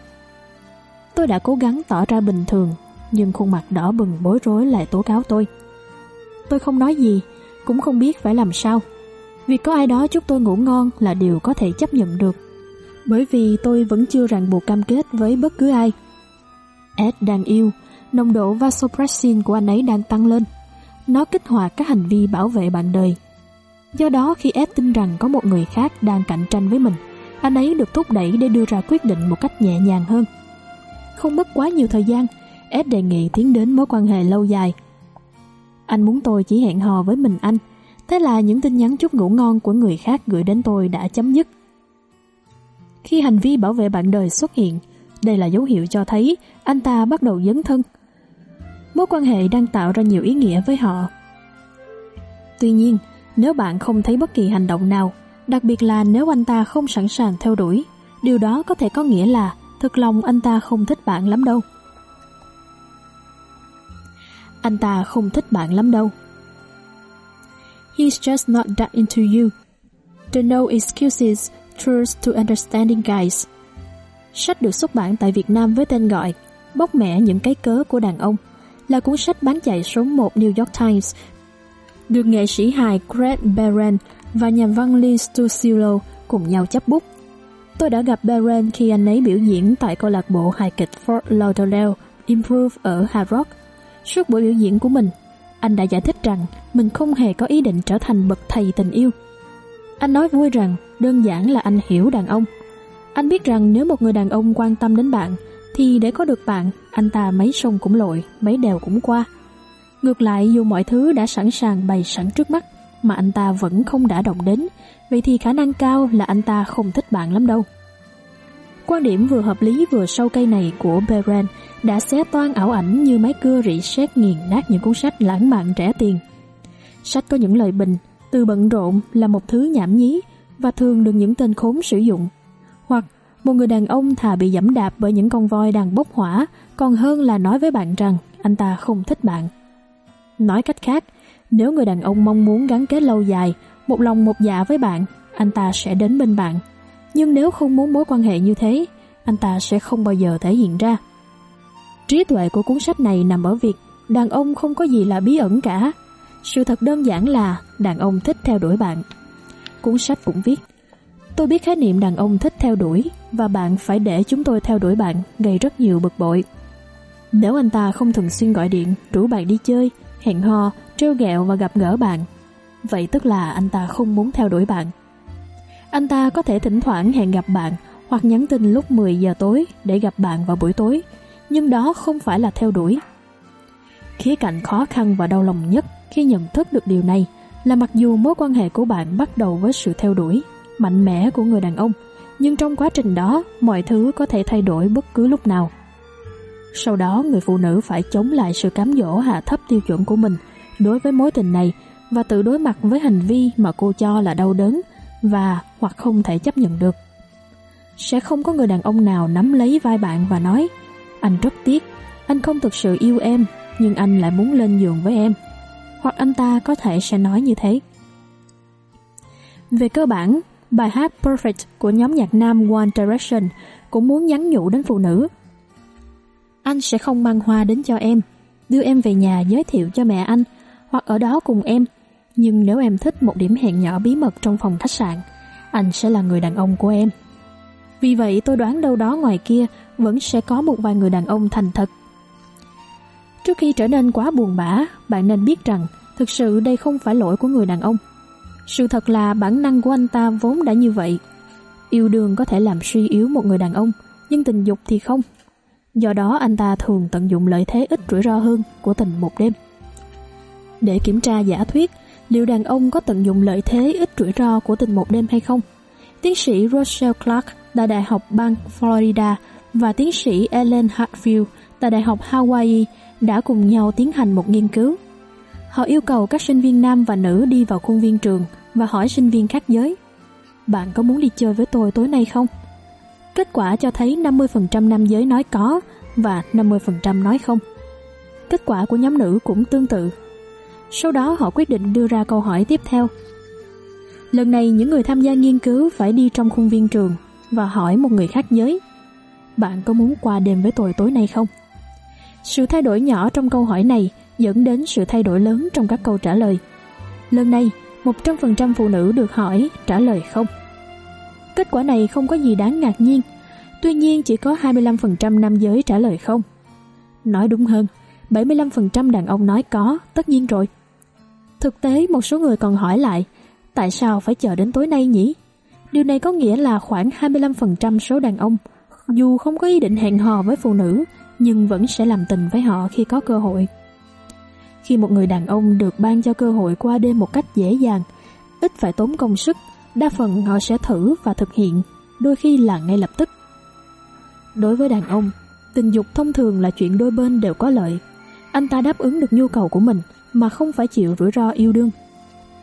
Tôi đã cố gắng tỏ ra bình thường, nhưng khuôn mặt đỏ bừng bối rối lại tố cáo tôi. Tôi không nói gì, cũng không biết phải làm sao. Việc có ai đó chúc tôi ngủ ngon là điều có thể chấp nhận được, bởi vì tôi vẫn chưa ràng buộc cam kết với bất cứ ai. Ed đang yêu, nồng độ vasopressin của anh ấy đang tăng lên. Nó kích hoạt các hành vi bảo vệ bạn đời. Do đó khi Ed tin rằng có một người khác đang cạnh tranh với mình, anh ấy được thúc đẩy để đưa ra quyết định một cách nhẹ nhàng hơn. Không mất quá nhiều thời gian, Ed đề nghị tiến đến mối quan hệ lâu dài. Anh muốn tôi chỉ hẹn hò với mình anh. Thế là những tin nhắn chúc ngủ ngon của người khác gửi đến tôi đã chấm dứt. Khi hành vi bảo vệ bạn đời xuất hiện, đây là dấu hiệu cho thấy anh ta bắt đầu dấn thân. Mối quan hệ đang tạo ra nhiều ý nghĩa với họ. Tuy nhiên, nếu bạn không thấy bất kỳ hành động nào, đặc biệt là nếu anh ta không sẵn sàng theo đuổi, điều đó có thể có nghĩa là thực lòng anh ta không thích bạn lắm đâu. Anh ta không thích bạn lắm đâu. He's just not that into you. The No Excuses Truth to Understanding Guys. Sách được xuất bản tại Việt Nam với tên gọi Bóc mẽ những cái cớ của đàn ông, là cuốn sách bán chạy số 1 New York Times, được nghệ sĩ hài Greg Behrendt và nhà văn Lee Stussilo cùng nhau chấp bút. Tôi đã gặp Behrendt khi anh ấy biểu diễn tại câu lạc bộ hài kịch Fort Lauderdale Improv ở Hard Rock. Suốt buổi biểu diễn của mình, anh đã giải thích rằng mình không hề có ý định trở thành bậc thầy tình yêu. Anh nói vui rằng đơn giản là anh hiểu đàn ông. Anh biết rằng nếu một người đàn ông quan tâm đến bạn, thì để có được bạn, anh ta mấy sông cũng lội, mấy đèo cũng qua. Ngược lại, dù mọi thứ đã sẵn sàng bày sẵn trước mắt, mà anh ta vẫn không đả động đến, vậy thì khả năng cao là anh ta không thích bạn lắm đâu. Quan điểm vừa hợp lý vừa sâu cây này của Behrendt đã xé toang ảo ảnh như máy cưa rỉ sét nghiền nát những cuốn sách lãng mạn rẻ tiền. Sách có những lời bình, từ bận rộn là một thứ nhảm nhí và thường được những tên khốn sử dụng. Hoặc một người đàn ông thà bị giẫm đạp bởi những con voi đang bốc hỏa còn hơn là nói với bạn rằng anh ta không thích bạn. Nói cách khác, nếu người đàn ông mong muốn gắn kết lâu dài, một lòng một dạ với bạn, anh ta sẽ đến bên bạn. Nhưng nếu không muốn mối quan hệ như thế, anh ta sẽ không bao giờ thể hiện ra. Trí tuệ của cuốn sách này nằm ở việc đàn ông không có gì là bí ẩn cả. Sự thật đơn giản là đàn ông thích theo đuổi bạn. Cuốn sách cũng viết: tôi biết khái niệm đàn ông thích theo đuổi và bạn phải để chúng tôi theo đuổi bạn gây rất nhiều bực bội. Nếu anh ta không thường xuyên gọi điện, rủ bạn đi chơi, hẹn hò, trêu ghẹo và gặp gỡ bạn, vậy tức là anh ta không muốn theo đuổi bạn. Anh ta có thể thỉnh thoảng hẹn gặp bạn hoặc nhắn tin lúc 10 giờ tối để gặp bạn vào buổi tối, nhưng đó không phải là theo đuổi. Khía cạnh khó khăn và đau lòng nhất khi nhận thức được điều này là mặc dù mối quan hệ của bạn bắt đầu với sự theo đuổi mạnh mẽ của người đàn ông, nhưng trong quá trình đó mọi thứ có thể thay đổi bất cứ lúc nào. Sau đó người phụ nữ phải chống lại sự cám dỗ hạ thấp tiêu chuẩn của mình đối với mối tình này và tự đối mặt với hành vi mà cô cho là đau đớn và hoặc không thể chấp nhận được. Sẽ không có người đàn ông nào nắm lấy vai bạn và nói: anh rất tiếc, anh không thực sự yêu em, nhưng anh lại muốn lên giường với em. Hoặc anh ta có thể sẽ nói như thế. Về cơ bản, bài hát Perfect của nhóm nhạc nam One Direction cũng muốn nhắn nhủ đến phụ nữ: anh sẽ không mang hoa đến cho em, đưa em về nhà giới thiệu cho mẹ anh, hoặc ở đó cùng em. Nhưng nếu em thích một điểm hẹn nhỏ bí mật trong phòng khách sạn, anh sẽ là người đàn ông của em. Vì vậy tôi đoán đâu đó ngoài kia vẫn sẽ có một vài người đàn ông thành thật. Trước khi trở nên quá buồn bã, bạn nên biết rằng thực sự đây không phải lỗi của người đàn ông. Sự thật là bản năng của anh ta vốn đã như vậy. Yêu đương có thể làm suy yếu một người đàn ông, nhưng tình dục thì không. Do đó anh ta thường tận dụng lợi thế ít rủi ro hơn của tình một đêm. Để kiểm tra giả thuyết liệu đàn ông có tận dụng lợi thế ít rủi ro của tình một đêm hay không, tiến sĩ Rochelle Clark tại Đại học bang Florida và tiến sĩ Ellen Hartfield tại Đại học Hawaii đã cùng nhau tiến hành một nghiên cứu. Họ yêu cầu các sinh viên nam và nữ đi vào khuôn viên trường và hỏi sinh viên khác giới: bạn có muốn đi chơi với tôi tối nay không? Kết quả cho thấy 50% nam giới nói có và 50% nói không. Kết quả của nhóm nữ cũng tương tự. Sau đó họ quyết định đưa ra câu hỏi tiếp theo. Lần này những người tham gia nghiên cứu phải đi trong khuôn viên trường và hỏi một người khác giới: bạn có muốn qua đêm với tôi tối nay không? Sự thay đổi nhỏ trong câu hỏi này dẫn đến sự thay đổi lớn trong các câu trả lời. Lần này 100% phụ nữ được hỏi trả lời không. Kết quả này không có gì đáng ngạc nhiên. Tuy nhiên chỉ có 25% nam giới trả lời không. Nói đúng hơn, 75% đàn ông nói có, tất nhiên rồi. Thực tế một số người còn hỏi lại: tại sao phải chờ đến tối nay nhỉ? Điều này có nghĩa là khoảng 25% số đàn ông dù không có ý định hẹn hò với phụ nữ nhưng vẫn sẽ làm tình với họ khi có cơ hội. Khi một người đàn ông được ban cho cơ hội qua đêm một cách dễ dàng, ít phải tốn công sức, đa phần họ sẽ thử và thực hiện, đôi khi là ngay lập tức. Đối với đàn ông, tình dục thông thường là chuyện đôi bên đều có lợi. Anh ta đáp ứng được nhu cầu của mình mà không phải chịu rủi ro yêu đương.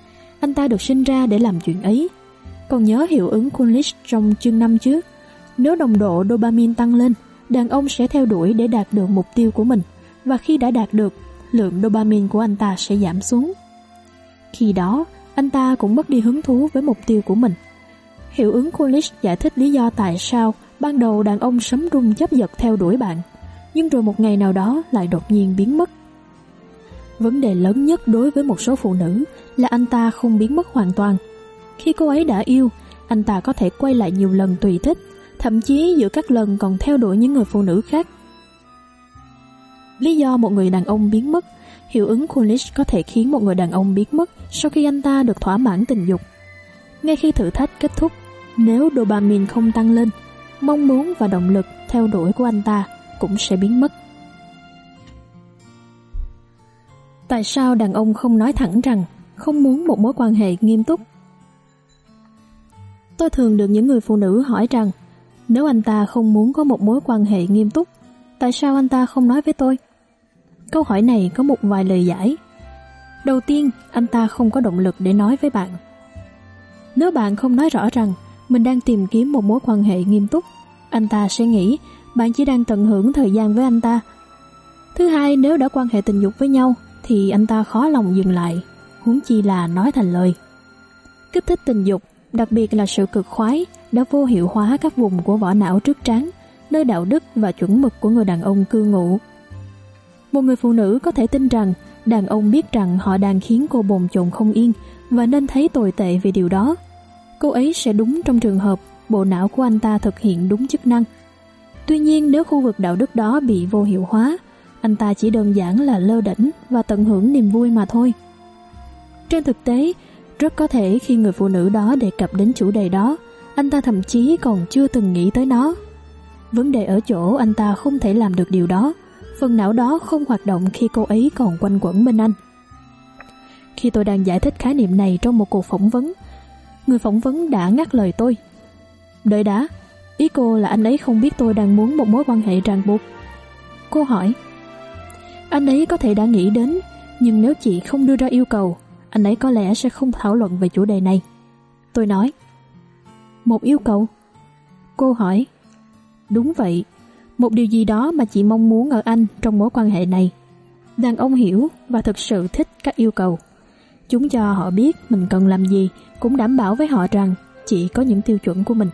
Anh ta được sinh ra để làm chuyện ấy. Còn nhớ hiệu ứng Coolidge trong chương 5 chứ? Nếu nồng độ dopamine tăng lên, đàn ông sẽ theo đuổi để đạt được mục tiêu của mình, và khi đã đạt được, lượng dopamine của anh ta sẽ giảm xuống. Khi đó, anh ta cũng mất đi hứng thú với mục tiêu của mình. Hiệu ứng Coolidge giải thích lý do tại sao ban đầu đàn ông sấm rung chớp giật theo đuổi bạn, nhưng rồi một ngày nào đó lại đột nhiên biến mất. Vấn đề lớn nhất đối với một số phụ nữ là anh ta không biến mất hoàn toàn. Khi cô ấy đã yêu, anh ta có thể quay lại nhiều lần tùy thích, thậm chí giữa các lần còn theo đuổi những người phụ nữ khác. Lý do một người đàn ông biến mất: hiệu ứng Coolidge có thể khiến một người đàn ông biến mất sau khi anh ta được thỏa mãn tình dục. Ngay khi thử thách kết thúc, nếu dopamine không tăng lên, mong muốn và động lực theo đuổi của anh ta cũng sẽ biến mất. Tại sao đàn ông không nói thẳng rằng không muốn một mối quan hệ nghiêm túc? Tôi thường được những người phụ nữ hỏi rằng, nếu anh ta không muốn có một mối quan hệ nghiêm túc, tại sao anh ta không nói với tôi? Câu hỏi này có một vài lời giải. Đầu tiên, anh ta không có động lực để nói với bạn. Nếu bạn không nói rõ rằng mình đang tìm kiếm một mối quan hệ nghiêm túc, anh ta sẽ nghĩ bạn chỉ đang tận hưởng thời gian với anh ta. Thứ hai, nếu đã quan hệ tình dục với nhau thì anh ta khó lòng dừng lại, huống chi là nói thành lời. Kích thích tình dục, đặc biệt là sự cực khoái, đã vô hiệu hóa các vùng của vỏ não trước trán, nơi đạo đức và chuẩn mực của người đàn ông cư ngụ. Một người phụ nữ có thể tin rằng đàn ông biết rằng họ đang khiến cô bồn chồn không yên và nên thấy tồi tệ vì điều đó. Cô ấy sẽ đúng trong trường hợp bộ não của anh ta thực hiện đúng chức năng. Tuy nhiên, nếu khu vực đạo đức đó bị vô hiệu hóa, anh ta chỉ đơn giản là lơ đễnh và tận hưởng niềm vui mà thôi. Trên thực tế, rất có thể khi người phụ nữ đó đề cập đến chủ đề đó, anh ta thậm chí còn chưa từng nghĩ tới nó. Vấn đề ở chỗ anh ta không thể làm được điều đó. Phần não đó không hoạt động khi cô ấy còn quanh quẩn bên anh. Khi tôi đang giải thích khái niệm này trong một cuộc phỏng vấn, người phỏng vấn đã ngắt lời tôi. Đợi đã, ý cô là anh ấy không biết tôi đang muốn một mối quan hệ ràng buộc? Cô hỏi. Anh ấy có thể đã nghĩ đến, nhưng nếu chị không đưa ra yêu cầu, anh ấy có lẽ sẽ không thảo luận về chủ đề này. Tôi nói. Một yêu cầu? Cô hỏi. Đúng vậy, một điều gì đó mà chị mong muốn ở anh trong mối quan hệ này. Đàn ông hiểu và thực sự thích các yêu cầu. Chúng cho họ biết mình cần làm gì, cũng đảm bảo với họ rằng chị có những tiêu chuẩn của mình.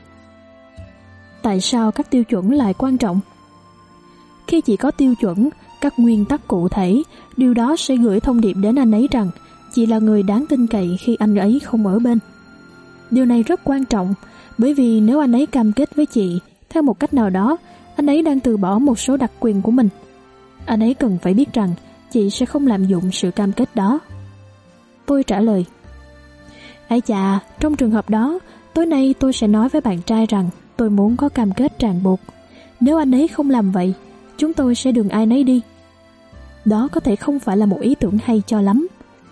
Tại sao các tiêu chuẩn lại quan trọng? Khi chị có tiêu chuẩn, các nguyên tắc cụ thể, điều đó sẽ gửi thông điệp đến anh ấy rằng chị là người đáng tin cậy khi anh ấy không ở bên. Điều này rất quan trọng, bởi vì nếu anh ấy cam kết với chị theo một cách nào đó, anh ấy đang từ bỏ một số đặc quyền của mình. Anh ấy cần phải biết rằng chị sẽ không lạm dụng sự cam kết đó. Tôi trả lời. Ái chà, trong trường hợp đó, tối nay tôi sẽ nói với bạn trai rằng tôi muốn có cam kết ràng buộc. Nếu anh ấy không làm vậy, chúng tôi sẽ đường ai nấy đi. Đó có thể không phải là một ý tưởng hay cho lắm.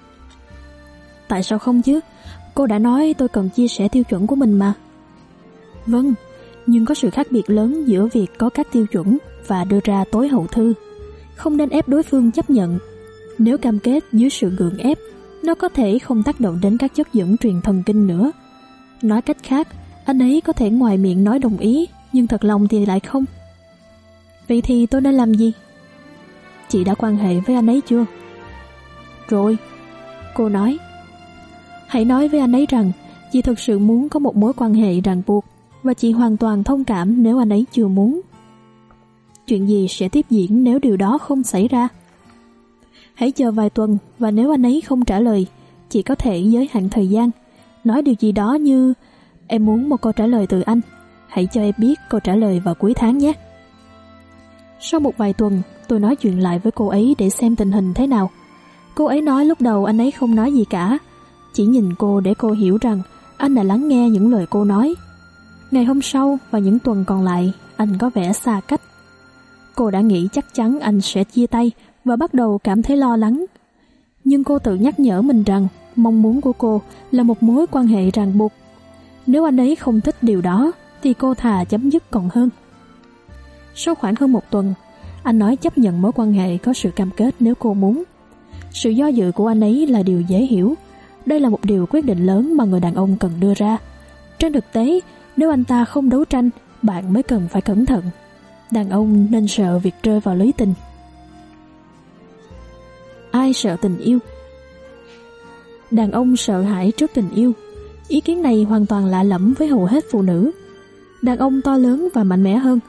Tại sao không chứ? Cô đã nói tôi cần chia sẻ tiêu chuẩn của mình mà. Vâng, nhưng có sự khác biệt lớn giữa việc có các tiêu chuẩn và đưa ra tối hậu thư. Không nên ép đối phương chấp nhận. Nếu cam kết dưới sự gượng ép, nó có thể không tác động đến các chất dẫn truyền thần kinh nữa. Nói cách khác, anh ấy có thể ngoài miệng nói đồng ý, nhưng thật lòng thì lại không. Vậy thì tôi nên làm gì? Chị đã quan hệ với anh ấy chưa? Rồi, cô nói. Hãy nói với anh ấy rằng chị thực sự muốn có một mối quan hệ ràng buộc và chị hoàn toàn thông cảm nếu anh ấy chưa muốn. Chuyện gì sẽ tiếp diễn nếu điều đó không xảy ra? Hãy chờ vài tuần và nếu anh ấy không trả lời, chị có thể giới hạn thời gian. Nói điều gì đó như em muốn một câu trả lời từ anh. Hãy cho em biết câu trả lời vào cuối tháng nhé. Sau một vài tuần, tôi nói chuyện lại với cô ấy để xem tình hình thế nào. Cô ấy nói lúc đầu anh ấy không nói gì cả, chỉ nhìn cô để cô hiểu rằng anh đã lắng nghe những lời cô nói. Ngày hôm sau và những tuần còn lại, anh có vẻ xa cách. Cô đã nghĩ chắc chắn anh sẽ chia tay và bắt đầu cảm thấy lo lắng. Nhưng cô tự nhắc nhở mình rằng mong muốn của cô là một mối quan hệ ràng buộc. Nếu anh ấy không thích điều đó thì cô thà chấm dứt còn hơn. Sau khoảng hơn một tuần, anh nói chấp nhận mối quan hệ có sự cam kết nếu cô muốn. Sự do dự của anh ấy là điều dễ hiểu. đây là một điều quyết định lớn mà người đàn ông cần đưa ra. Trên thực tế, nếu anh ta không đấu tranh, bạn mới cần phải cẩn thận. Đàn ông nên sợ việc rơi vào lưới tình. Ai sợ tình yêu? Đàn ông sợ hãi trước tình yêu. Ý kiến này hoàn toàn lạ lẫm với hầu hết phụ nữ. Đàn ông to lớn và mạnh mẽ hơn.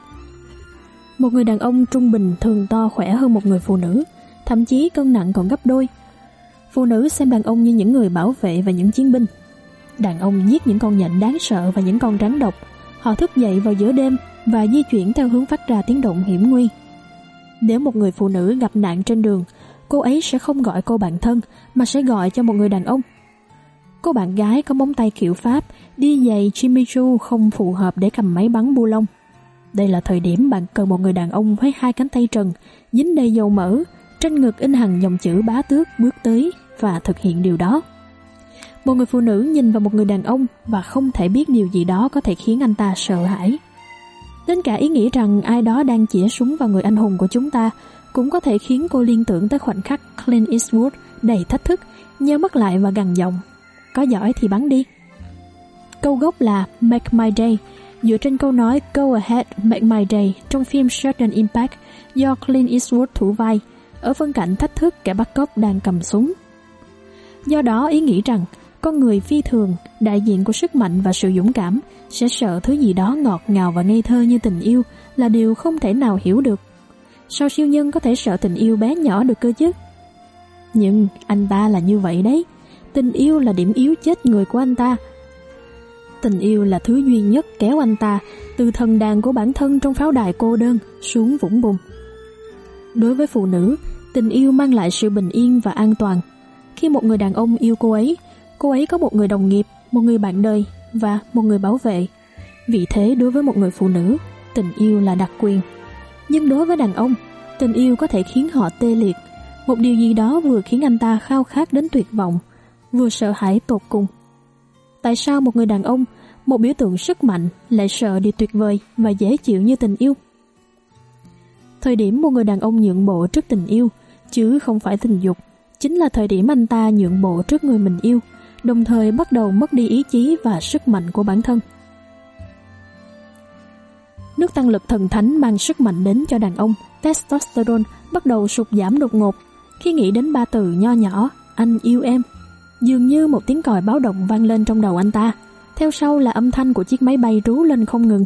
Một người đàn ông trung bình thường to khỏe hơn một người phụ nữ, thậm chí cân nặng còn gấp đôi. Phụ nữ xem đàn ông như những người bảo vệ và những chiến binh. Đàn ông giết những con nhện đáng sợ và những con rắn độc. Họ thức dậy vào giữa đêm và di chuyển theo hướng phát ra tiếng động hiểm nguy. Nếu một người phụ nữ gặp nạn trên đường, cô ấy sẽ không gọi cô bạn thân mà sẽ gọi cho một người đàn ông. Cô bạn gái có móng tay kiểu Pháp, đi giày Jimmy Choo không phù hợp để cầm máy bắn bu lông. Đây là thời điểm bạn cần một người đàn ông với hai cánh tay trần, dính đầy dầu mỡ, trên ngực in hằn dòng chữ bá tước bước tới và thực hiện điều đó. Một người phụ nữ nhìn vào một người đàn ông và không thể biết điều gì đó có thể khiến anh ta sợ hãi. Đến cả ý nghĩ rằng ai đó đang chĩa súng vào người anh hùng của chúng ta cũng có thể khiến cô liên tưởng tới khoảnh khắc Clint Eastwood đầy thách thức, nheo mắt lại và gằn giọng: có giỏi thì bắn đi. Câu gốc là Make My Day, dựa trên câu nói Go ahead, make my day trong phim Sudden Impact do Clint Eastwood thủ vai, ở phân cảnh thách thức kẻ bắt cóc đang cầm súng. Do đó ý nghĩ rằng con người phi thường, đại diện của sức mạnh và sự dũng cảm, sẽ sợ thứ gì đó ngọt ngào và ngây thơ như tình yêu là điều không thể nào hiểu được. Sao siêu nhân có thể sợ tình yêu bé nhỏ được cơ chứ? Nhưng anh ta là như vậy đấy. Tình yêu là điểm yếu chết người của anh ta. Tình yêu là thứ duy nhất kéo anh ta từ thần đàn của bản thân trong pháo đài cô đơn xuống vũng bùn. Đối với phụ nữ, tình yêu mang lại sự bình yên và an toàn. Khi một người đàn ông yêu cô ấy có một người đồng nghiệp, một người bạn đời và một người bảo vệ. Vì thế đối với một người phụ nữ, tình yêu là đặc quyền. Nhưng đối với đàn ông, tình yêu có thể khiến họ tê liệt. Một điều gì đó vừa khiến anh ta khao khát đến tuyệt vọng, vừa sợ hãi tột cùng. Tại sao một người đàn ông, một biểu tượng sức mạnh, lại sợ điều tuyệt vời và dễ chịu như tình yêu? Thời điểm một người đàn ông nhượng bộ trước tình yêu, chứ không phải tình dục, chính là thời điểm anh ta nhượng bộ trước người mình yêu, đồng thời bắt đầu mất đi ý chí và sức mạnh của bản thân. Nước tăng lực thần thánh mang sức mạnh đến cho đàn ông, testosterone bắt đầu sụt giảm đột ngột. Khi nghĩ đến ba từ nho nhỏ, anh yêu em, dường như một tiếng còi báo động vang lên trong đầu anh ta. Theo sau là âm thanh của chiếc máy bay rú lên không ngừng.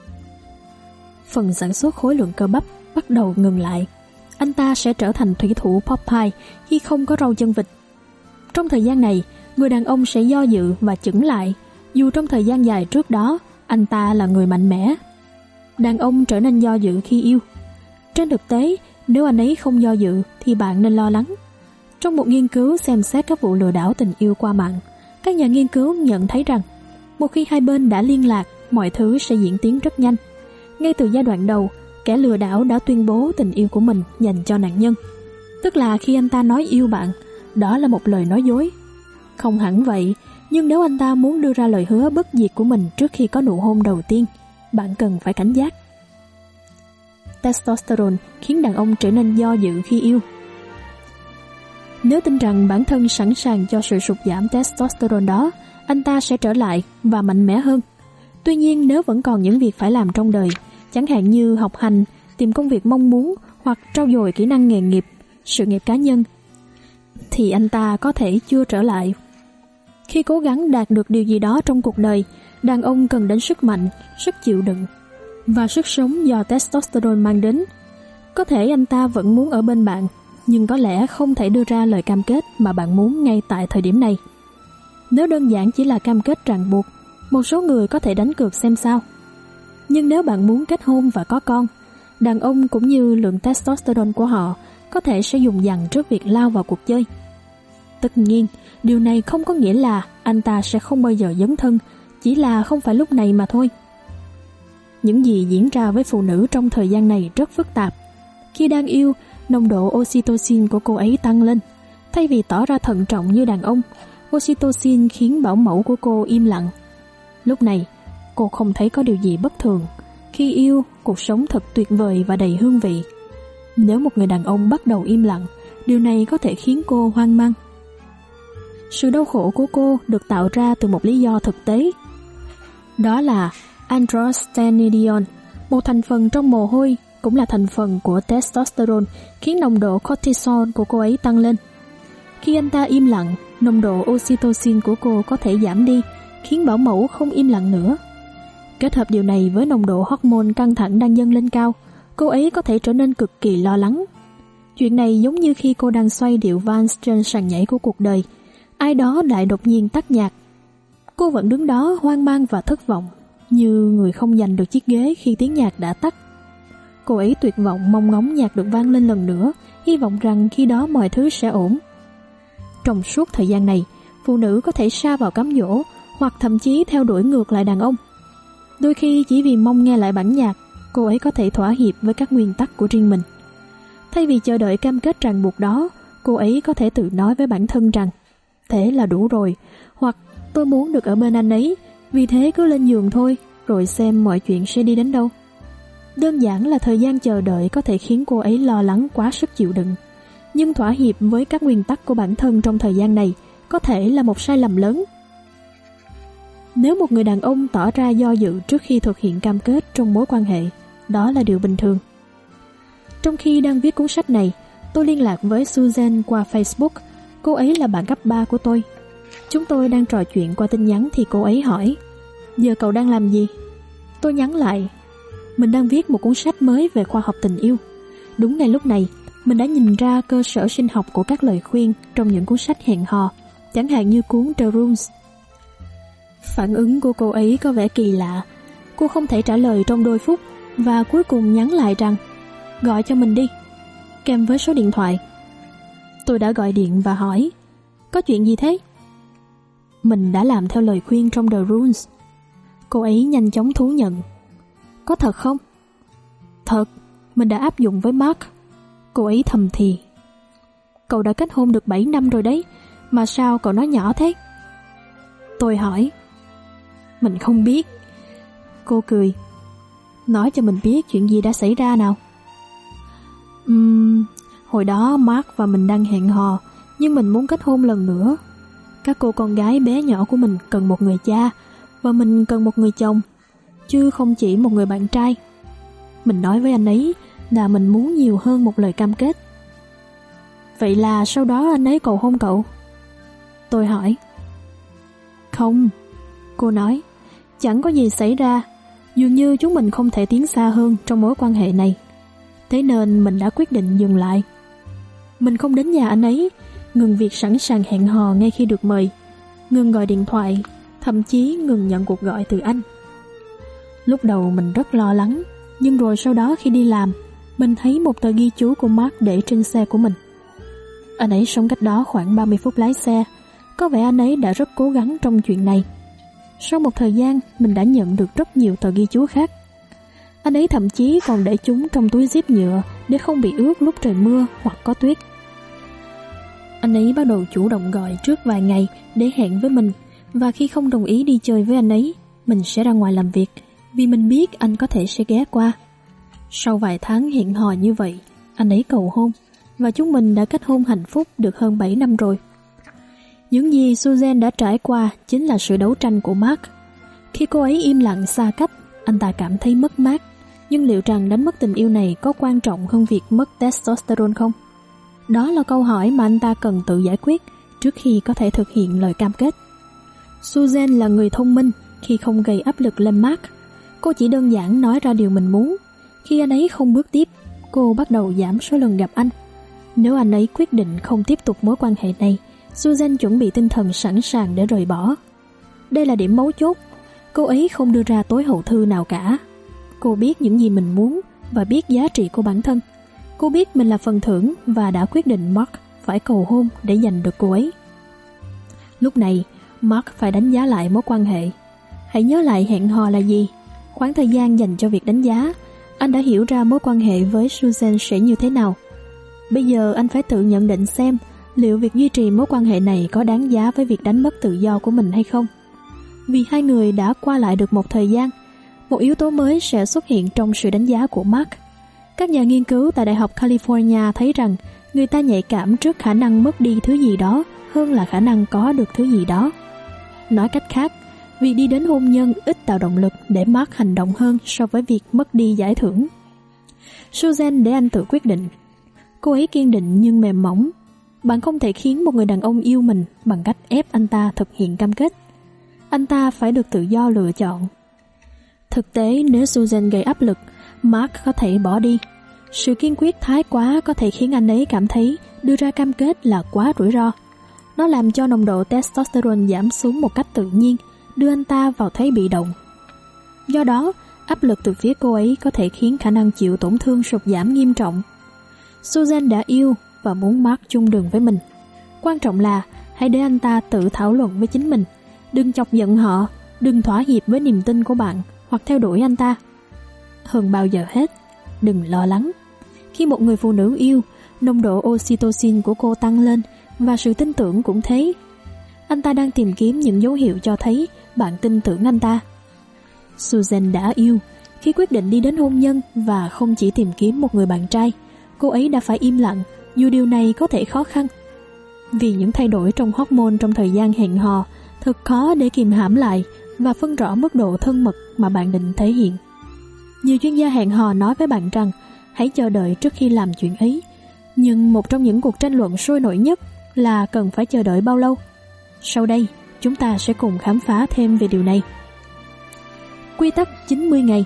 Phần sản xuất khối lượng cơ bắp bắt đầu ngừng lại. Anh ta sẽ trở thành thủy thủ Popeye khi không có râu chân vịt. Trong thời gian này, người đàn ông sẽ do dự và chững lại, dù trong thời gian dài trước đó, anh ta là người mạnh mẽ. Đàn ông trở nên do dự khi yêu. Trên thực tế, nếu anh ấy không do dự thì bạn nên lo lắng. Trong một nghiên cứu xem xét các vụ lừa đảo tình yêu qua mạng, các nhà nghiên cứu nhận thấy rằng một khi hai bên đã liên lạc, mọi thứ sẽ diễn tiến rất nhanh. Ngay từ giai đoạn đầu, kẻ lừa đảo đã tuyên bố tình yêu của mình dành cho nạn nhân. Tức là khi anh ta nói yêu bạn, đó là một lời nói dối. Không hẳn vậy, nhưng nếu anh ta muốn đưa ra lời hứa bất diệt của mình trước khi có nụ hôn đầu tiên, bạn cần phải cảnh giác. Testosterone khiến đàn ông trở nên do dự khi yêu. Nếu tin rằng bản thân sẵn sàng cho sự sụt giảm testosterone đó, anh ta sẽ trở lại và mạnh mẽ hơn. Tuy nhiên nếu vẫn còn những việc phải làm trong đời, chẳng hạn như học hành, tìm công việc mong muốn hoặc trau dồi kỹ năng nghề nghiệp, sự nghiệp cá nhân, thì anh ta có thể chưa trở lại. Khi cố gắng đạt được điều gì đó trong cuộc đời, đàn ông cần đến sức mạnh, sức chịu đựng và sức sống do testosterone mang đến. Có thể anh ta vẫn muốn ở bên bạn, nhưng có lẽ không thể đưa ra lời cam kết mà bạn muốn ngay tại thời điểm này. Nếu đơn giản chỉ là cam kết ràng buộc, một số người có thể đánh cược xem sao. Nhưng nếu bạn muốn kết hôn và có con, đàn ông cũng như lượng testosterone của họ có thể sẽ dùng dằng trước việc lao vào cuộc chơi. Tất nhiên, điều này không có nghĩa là anh ta sẽ không bao giờ dấn thân, chỉ là không phải lúc này mà thôi. Những gì diễn ra với phụ nữ trong thời gian này rất phức tạp. Khi đang yêu, nồng độ oxytocin của cô ấy tăng lên. Thay vì tỏ ra thận trọng như đàn ông, oxytocin khiến bảo mẫu của cô im lặng. Lúc này, cô không thấy có điều gì bất thường. Khi yêu, cuộc sống thật tuyệt vời và đầy hương vị. Nếu một người đàn ông bắt đầu im lặng, điều này có thể khiến cô hoang mang. Sự đau khổ của cô được tạo ra từ một lý do thực tế. Đó là androstenedione, một thành phần trong mồ hôi, cũng là thành phần của testosterone, khiến nồng độ cortisol của cô ấy tăng lên. Khi anh ta im lặng, nồng độ oxytocin của cô có thể giảm đi, khiến bảo mẫu không im lặng nữa. Kết hợp điều này với nồng độ hormone căng thẳng đang dâng lên cao, cô ấy có thể trở nên cực kỳ lo lắng. Chuyện này giống như khi cô đang xoay điệu vals trên sàn nhảy của cuộc đời, ai đó lại đột nhiên tắt nhạc. Cô vẫn đứng đó hoang mang và thất vọng, như người không giành được chiếc ghế khi tiếng nhạc đã tắt. Cô ấy tuyệt vọng mong ngóng nhạc được vang lên lần nữa, hy vọng rằng khi đó mọi thứ sẽ ổn. Trong suốt thời gian này, phụ nữ có thể sa vào cám dỗ hoặc thậm chí theo đuổi ngược lại đàn ông. Đôi khi chỉ vì mong nghe lại bản nhạc, cô ấy có thể thỏa hiệp với các nguyên tắc của riêng mình. Thay vì chờ đợi cam kết ràng buộc đó, cô ấy có thể tự nói với bản thân rằng thế là đủ rồi, hoặc tôi muốn được ở bên anh ấy, vì thế cứ lên giường thôi, rồi xem mọi chuyện sẽ đi đến đâu. Đơn giản là thời gian chờ đợi có thể khiến cô ấy lo lắng quá sức chịu đựng. Nhưng thỏa hiệp với các nguyên tắc của bản thân trong thời gian này có thể là một sai lầm lớn. Nếu một người đàn ông tỏ ra do dự trước khi thực hiện cam kết trong mối quan hệ, đó là điều bình thường. Trong khi đang viết cuốn sách này, tôi liên lạc với Susan qua Facebook. Cô ấy là bạn cấp 3 của tôi. Chúng tôi đang trò chuyện qua tin nhắn thì cô ấy hỏi: "Giờ cậu đang làm gì?" Tôi nhắn lại: "Mình đang viết một cuốn sách mới về khoa học tình yêu." Đúng ngay lúc này, mình đã nhìn ra cơ sở sinh học của các lời khuyên trong những cuốn sách hẹn hò, chẳng hạn như cuốn The Rules. Phản ứng của cô ấy có vẻ kỳ lạ. Cô không thể trả lời trong đôi phút và cuối cùng nhắn lại rằng gọi cho mình đi, kèm với số điện thoại. Tôi đã gọi điện và hỏi: "Có chuyện gì thế?" "Mình đã làm theo lời khuyên trong The Rules." Cô ấy nhanh chóng thú nhận: "Có thật không?" "Thật, mình đã áp dụng với Mark." Cô ấy thầm thì: "Cậu đã kết hôn được 7 năm rồi đấy, mà sao cậu nói nhỏ thế?" Tôi hỏi: "Mình không biết." Cô cười: "Nói cho mình biết chuyện gì đã xảy ra nào." Hồi đó Mark và mình đang hẹn hò, nhưng mình muốn kết hôn lần nữa. Các cô con gái bé nhỏ của mình cần một người cha, và mình cần một người chồng, chứ không chỉ một người bạn trai. Mình nói với anh ấy là mình muốn nhiều hơn một lời cam kết. "Vậy là sau đó anh ấy cầu hôn cậu?" Tôi hỏi. "Không," cô nói, "chẳng có gì xảy ra. Dường như chúng mình không thể tiến xa hơn trong mối quan hệ này. Thế nên mình đã quyết định dừng lại. Mình không đến nhà anh ấy, ngừng việc sẵn sàng hẹn hò ngay khi được mời, ngừng gọi điện thoại, thậm chí ngừng nhận cuộc gọi từ anh." Lúc đầu mình rất lo lắng, nhưng rồi sau đó khi đi làm, mình thấy một tờ ghi chú của Mark để trên xe của mình. Anh ấy sống cách đó khoảng 30 phút lái xe. Có vẻ anh ấy đã rất cố gắng trong chuyện này. Sau một thời gian, mình đã nhận được rất nhiều tờ ghi chú khác. Anh ấy thậm chí còn để chúng trong túi zip nhựa để không bị ướt lúc trời mưa hoặc có tuyết. Anh ấy bắt đầu chủ động gọi trước vài ngày để hẹn với mình, và khi không đồng ý đi chơi với anh ấy, mình sẽ ra ngoài làm việc, vì mình biết anh có thể sẽ ghé qua. Sau vài tháng hẹn hò như vậy, anh ấy cầu hôn, và chúng mình đã kết hôn hạnh phúc được hơn 7 năm rồi. Những gì Susan đã trải qua chính là sự đấu tranh của Mark. Khi cô ấy im lặng xa cách, anh ta cảm thấy mất mát. Nhưng liệu rằng đánh mất tình yêu này có quan trọng hơn việc mất testosterone không? Đó là câu hỏi mà anh ta cần tự giải quyết trước khi có thể thực hiện lời cam kết. Susan là người thông minh khi không gây áp lực lên Mark. Cô chỉ đơn giản nói ra điều mình muốn. Khi anh ấy không bước tiếp, cô bắt đầu giảm số lần gặp anh. Nếu anh ấy quyết định không tiếp tục mối quan hệ này, Susan chuẩn bị tinh thần sẵn sàng để rời bỏ. Đây là điểm mấu chốt. Cô ấy không đưa ra tối hậu thư nào cả. Cô biết những gì mình muốn và biết giá trị của bản thân. Cô biết mình là phần thưởng và đã quyết định Mark phải cầu hôn để giành được cô ấy. Lúc này, Mark phải đánh giá lại mối quan hệ. Hãy nhớ lại hẹn hò là gì. Khoảng thời gian dành cho việc đánh giá, anh đã hiểu ra mối quan hệ với Susan sẽ như thế nào. Bây giờ anh phải tự nhận định xem liệu việc duy trì mối quan hệ này có đáng giá với việc đánh mất tự do của mình hay không. Vì hai người đã qua lại được một thời gian, một yếu tố mới sẽ xuất hiện trong sự đánh giá của Mark. Các nhà nghiên cứu tại Đại học California thấy rằng người ta nhạy cảm trước khả năng mất đi thứ gì đó hơn là khả năng có được thứ gì đó. Nói cách khác, việc đi đến hôn nhân ít tạo động lực để Mark hành động hơn so với việc mất đi giải thưởng. Susan để anh tự quyết định. Cô ấy kiên định nhưng mềm mỏng. Bạn không thể khiến một người đàn ông yêu mình bằng cách ép anh ta thực hiện cam kết. Anh ta phải được tự do lựa chọn. Thực tế, nếu Susan gây áp lực, Mark có thể bỏ đi. Sự kiên quyết thái quá có thể khiến anh ấy cảm thấy đưa ra cam kết là quá rủi ro. Nó làm cho nồng độ testosterone giảm xuống một cách tự nhiên, đưa anh ta vào thế bị động. Do đó, áp lực từ phía cô ấy có thể khiến khả năng chịu tổn thương sụt giảm nghiêm trọng. Susan đã yêu và muốn Mark chung đường với mình. Quan trọng là hãy để anh ta tự thảo luận với chính mình. Đừng chọc giận họ, đừng thỏa hiệp với niềm tin của bạn hoặc theo đuổi anh ta. Hơn bao giờ hết, đừng lo lắng. Khi một người phụ nữ yêu, nồng độ oxytocin của cô tăng lên và sự tin tưởng cũng thế. Anh ta đang tìm kiếm những dấu hiệu cho thấy bạn tin tưởng anh ta. Susan đã yêu. Khi quyết định đi đến hôn nhân và không chỉ tìm kiếm một người bạn trai, cô ấy đã phải im lặng, dù điều này có thể khó khăn. Vì những thay đổi trong hormone trong thời gian hẹn hò, thật khó để kìm hãm lại và phân rõ mức độ thân mật mà bạn định thể hiện. Nhiều chuyên gia hẹn hò nói với bạn rằng hãy chờ đợi trước khi làm chuyện ấy. Nhưng một trong những cuộc tranh luận sôi nổi nhất là cần phải chờ đợi bao lâu. Sau đây, chúng ta sẽ cùng khám phá thêm về điều này. Quy tắc 90 ngày.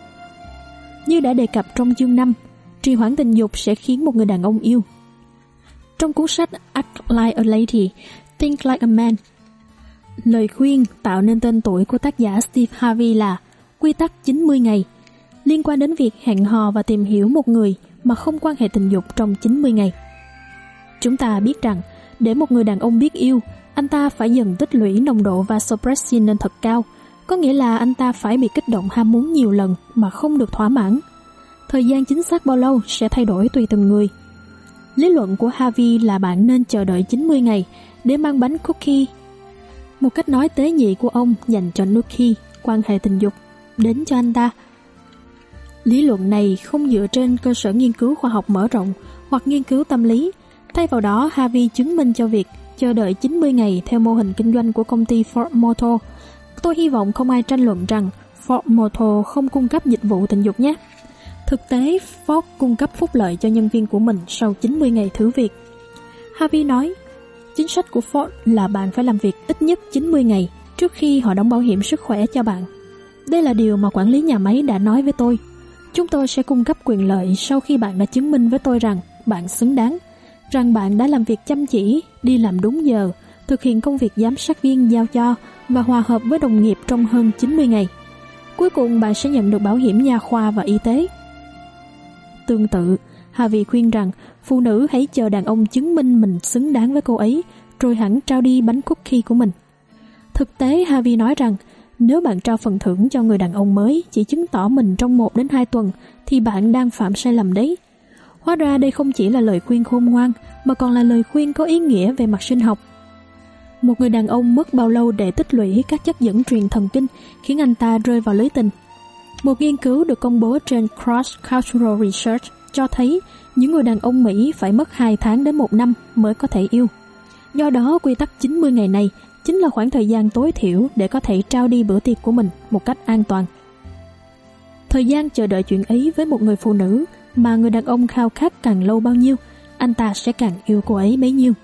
Như đã đề cập trong chương 5, trì hoãn tình dục sẽ khiến một người đàn ông yêu. Trong cuốn sách Act Like a Lady, Think Like a Man, lời khuyên tạo nên tên tuổi của tác giả Steve Harvey là quy tắc 90 ngày, liên quan đến việc hẹn hò và tìm hiểu một người mà không quan hệ tình dục trong 90 ngày. Chúng ta biết rằng, để một người đàn ông biết yêu, anh ta phải dần tích lũy nồng độ vasopressin lên thật cao, có nghĩa là anh ta phải bị kích động ham muốn nhiều lần mà không được thỏa mãn. Thời gian chính xác bao lâu sẽ thay đổi tùy từng người. Lý luận của Harvey là bạn nên chờ đợi 90 ngày để mang bánh cookie, một cách nói tế nhị của ông dành cho Nuki, quan hệ tình dục, đến cho anh ta. Lý luận này không dựa trên cơ sở nghiên cứu khoa học mở rộng hoặc nghiên cứu tâm lý. Thay vào đó, Harvey chứng minh cho việc chờ đợi 90 ngày theo mô hình kinh doanh của công ty Ford Motor. Tôi hy vọng không ai tranh luận rằng Ford Motor không cung cấp dịch vụ tình dục nhé. Thực tế, Ford cung cấp phúc lợi cho nhân viên của mình sau 90 ngày thử việc. Harvey nói, chính sách của Ford là bạn phải làm việc ít nhất 90 ngày trước khi họ đóng bảo hiểm sức khỏe cho bạn. Đây là điều mà quản lý nhà máy đã nói với tôi. Chúng tôi sẽ cung cấp quyền lợi sau khi bạn đã chứng minh với tôi rằng bạn xứng đáng, rằng bạn đã làm việc chăm chỉ, đi làm đúng giờ, thực hiện công việc giám sát viên giao cho và hòa hợp với đồng nghiệp trong hơn 90 ngày. Cuối cùng bạn sẽ nhận được bảo hiểm nha khoa và y tế. Tương tự, Harvey khuyên rằng phụ nữ hãy chờ đàn ông chứng minh mình xứng đáng với cô ấy, rồi hẳn trao đi bánh cookie của mình. Thực tế, Harvey nói rằng nếu bạn trao phần thưởng cho người đàn ông mới chỉ chứng tỏ mình trong 1 đến 2 tuần thì bạn đang phạm sai lầm đấy. Hóa ra đây không chỉ là lời khuyên khôn ngoan mà còn là lời khuyên có ý nghĩa về mặt sinh học. Một người đàn ông mất bao lâu để tích lũy các chất dẫn truyền thần kinh khiến anh ta rơi vào lưới tình? Một nghiên cứu được công bố trên Cross Cultural Research cho thấy những người đàn ông Mỹ phải mất 2 tháng đến 1 năm mới có thể yêu. Do đó, quy tắc 90 ngày này chính là khoảng thời gian tối thiểu để có thể trao đi bữa tiệc của mình một cách an toàn. Thời gian chờ đợi chuyện ấy với một người phụ nữ mà người đàn ông khao khát càng lâu bao nhiêu, anh ta sẽ càng yêu cô ấy bấy nhiêu.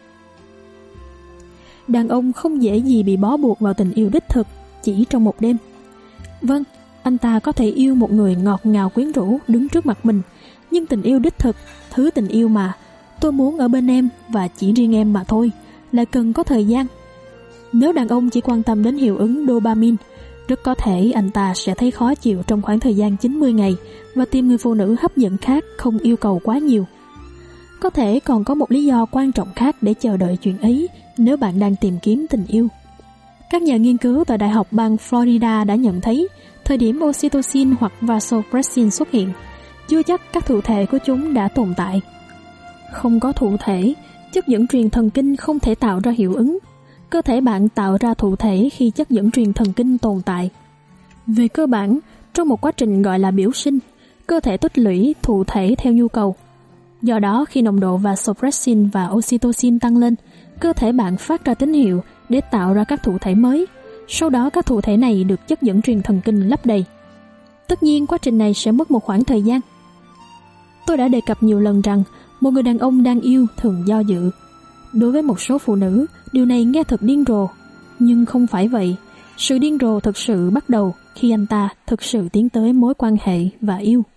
Đàn ông không dễ gì bị bó buộc vào tình yêu đích thực chỉ trong một đêm. Vâng, anh ta có thể yêu một người ngọt ngào quyến rũ đứng trước mặt mình, nhưng tình yêu đích thực, thứ tình yêu mà tôi muốn ở bên em và chỉ riêng em mà thôi, lại cần có thời gian. Nếu đàn ông chỉ quan tâm đến hiệu ứng dopamine, rất có thể anh ta sẽ thấy khó chịu trong khoảng thời gian 90 ngày và tìm người phụ nữ hấp dẫn khác không yêu cầu quá nhiều. Có thể còn có một lý do quan trọng khác để chờ đợi chuyện ấy nếu bạn đang tìm kiếm tình yêu. Các nhà nghiên cứu tại Đại học bang Florida đã nhận thấy thời điểm oxytocin hoặc vasopressin xuất hiện, chưa chắc các thụ thể của chúng đã tồn tại. Không có thụ thể, chất dẫn truyền thần kinh không thể tạo ra hiệu ứng. Cơ thể bạn tạo ra thụ thể khi chất dẫn truyền thần kinh tồn tại. Về cơ bản, trong một quá trình gọi là biểu sinh, cơ thể tích lũy thụ thể theo nhu cầu. Do đó, khi nồng độ vasopressin và oxytocin tăng lên, Cơ thể bạn phát ra tín hiệu để tạo ra các thụ thể mới. Sau đó các thụ thể này được chất dẫn truyền thần kinh lấp đầy. Tất nhiên quá trình này sẽ mất một khoảng thời gian. Tôi đã đề cập nhiều lần rằng một người đàn ông đang yêu thường do dự. Đối với một số phụ nữ, điều này nghe thật điên rồ. Nhưng không phải vậy. Sự điên rồ thực sự bắt đầu khi anh ta thực sự tiến tới mối quan hệ và yêu.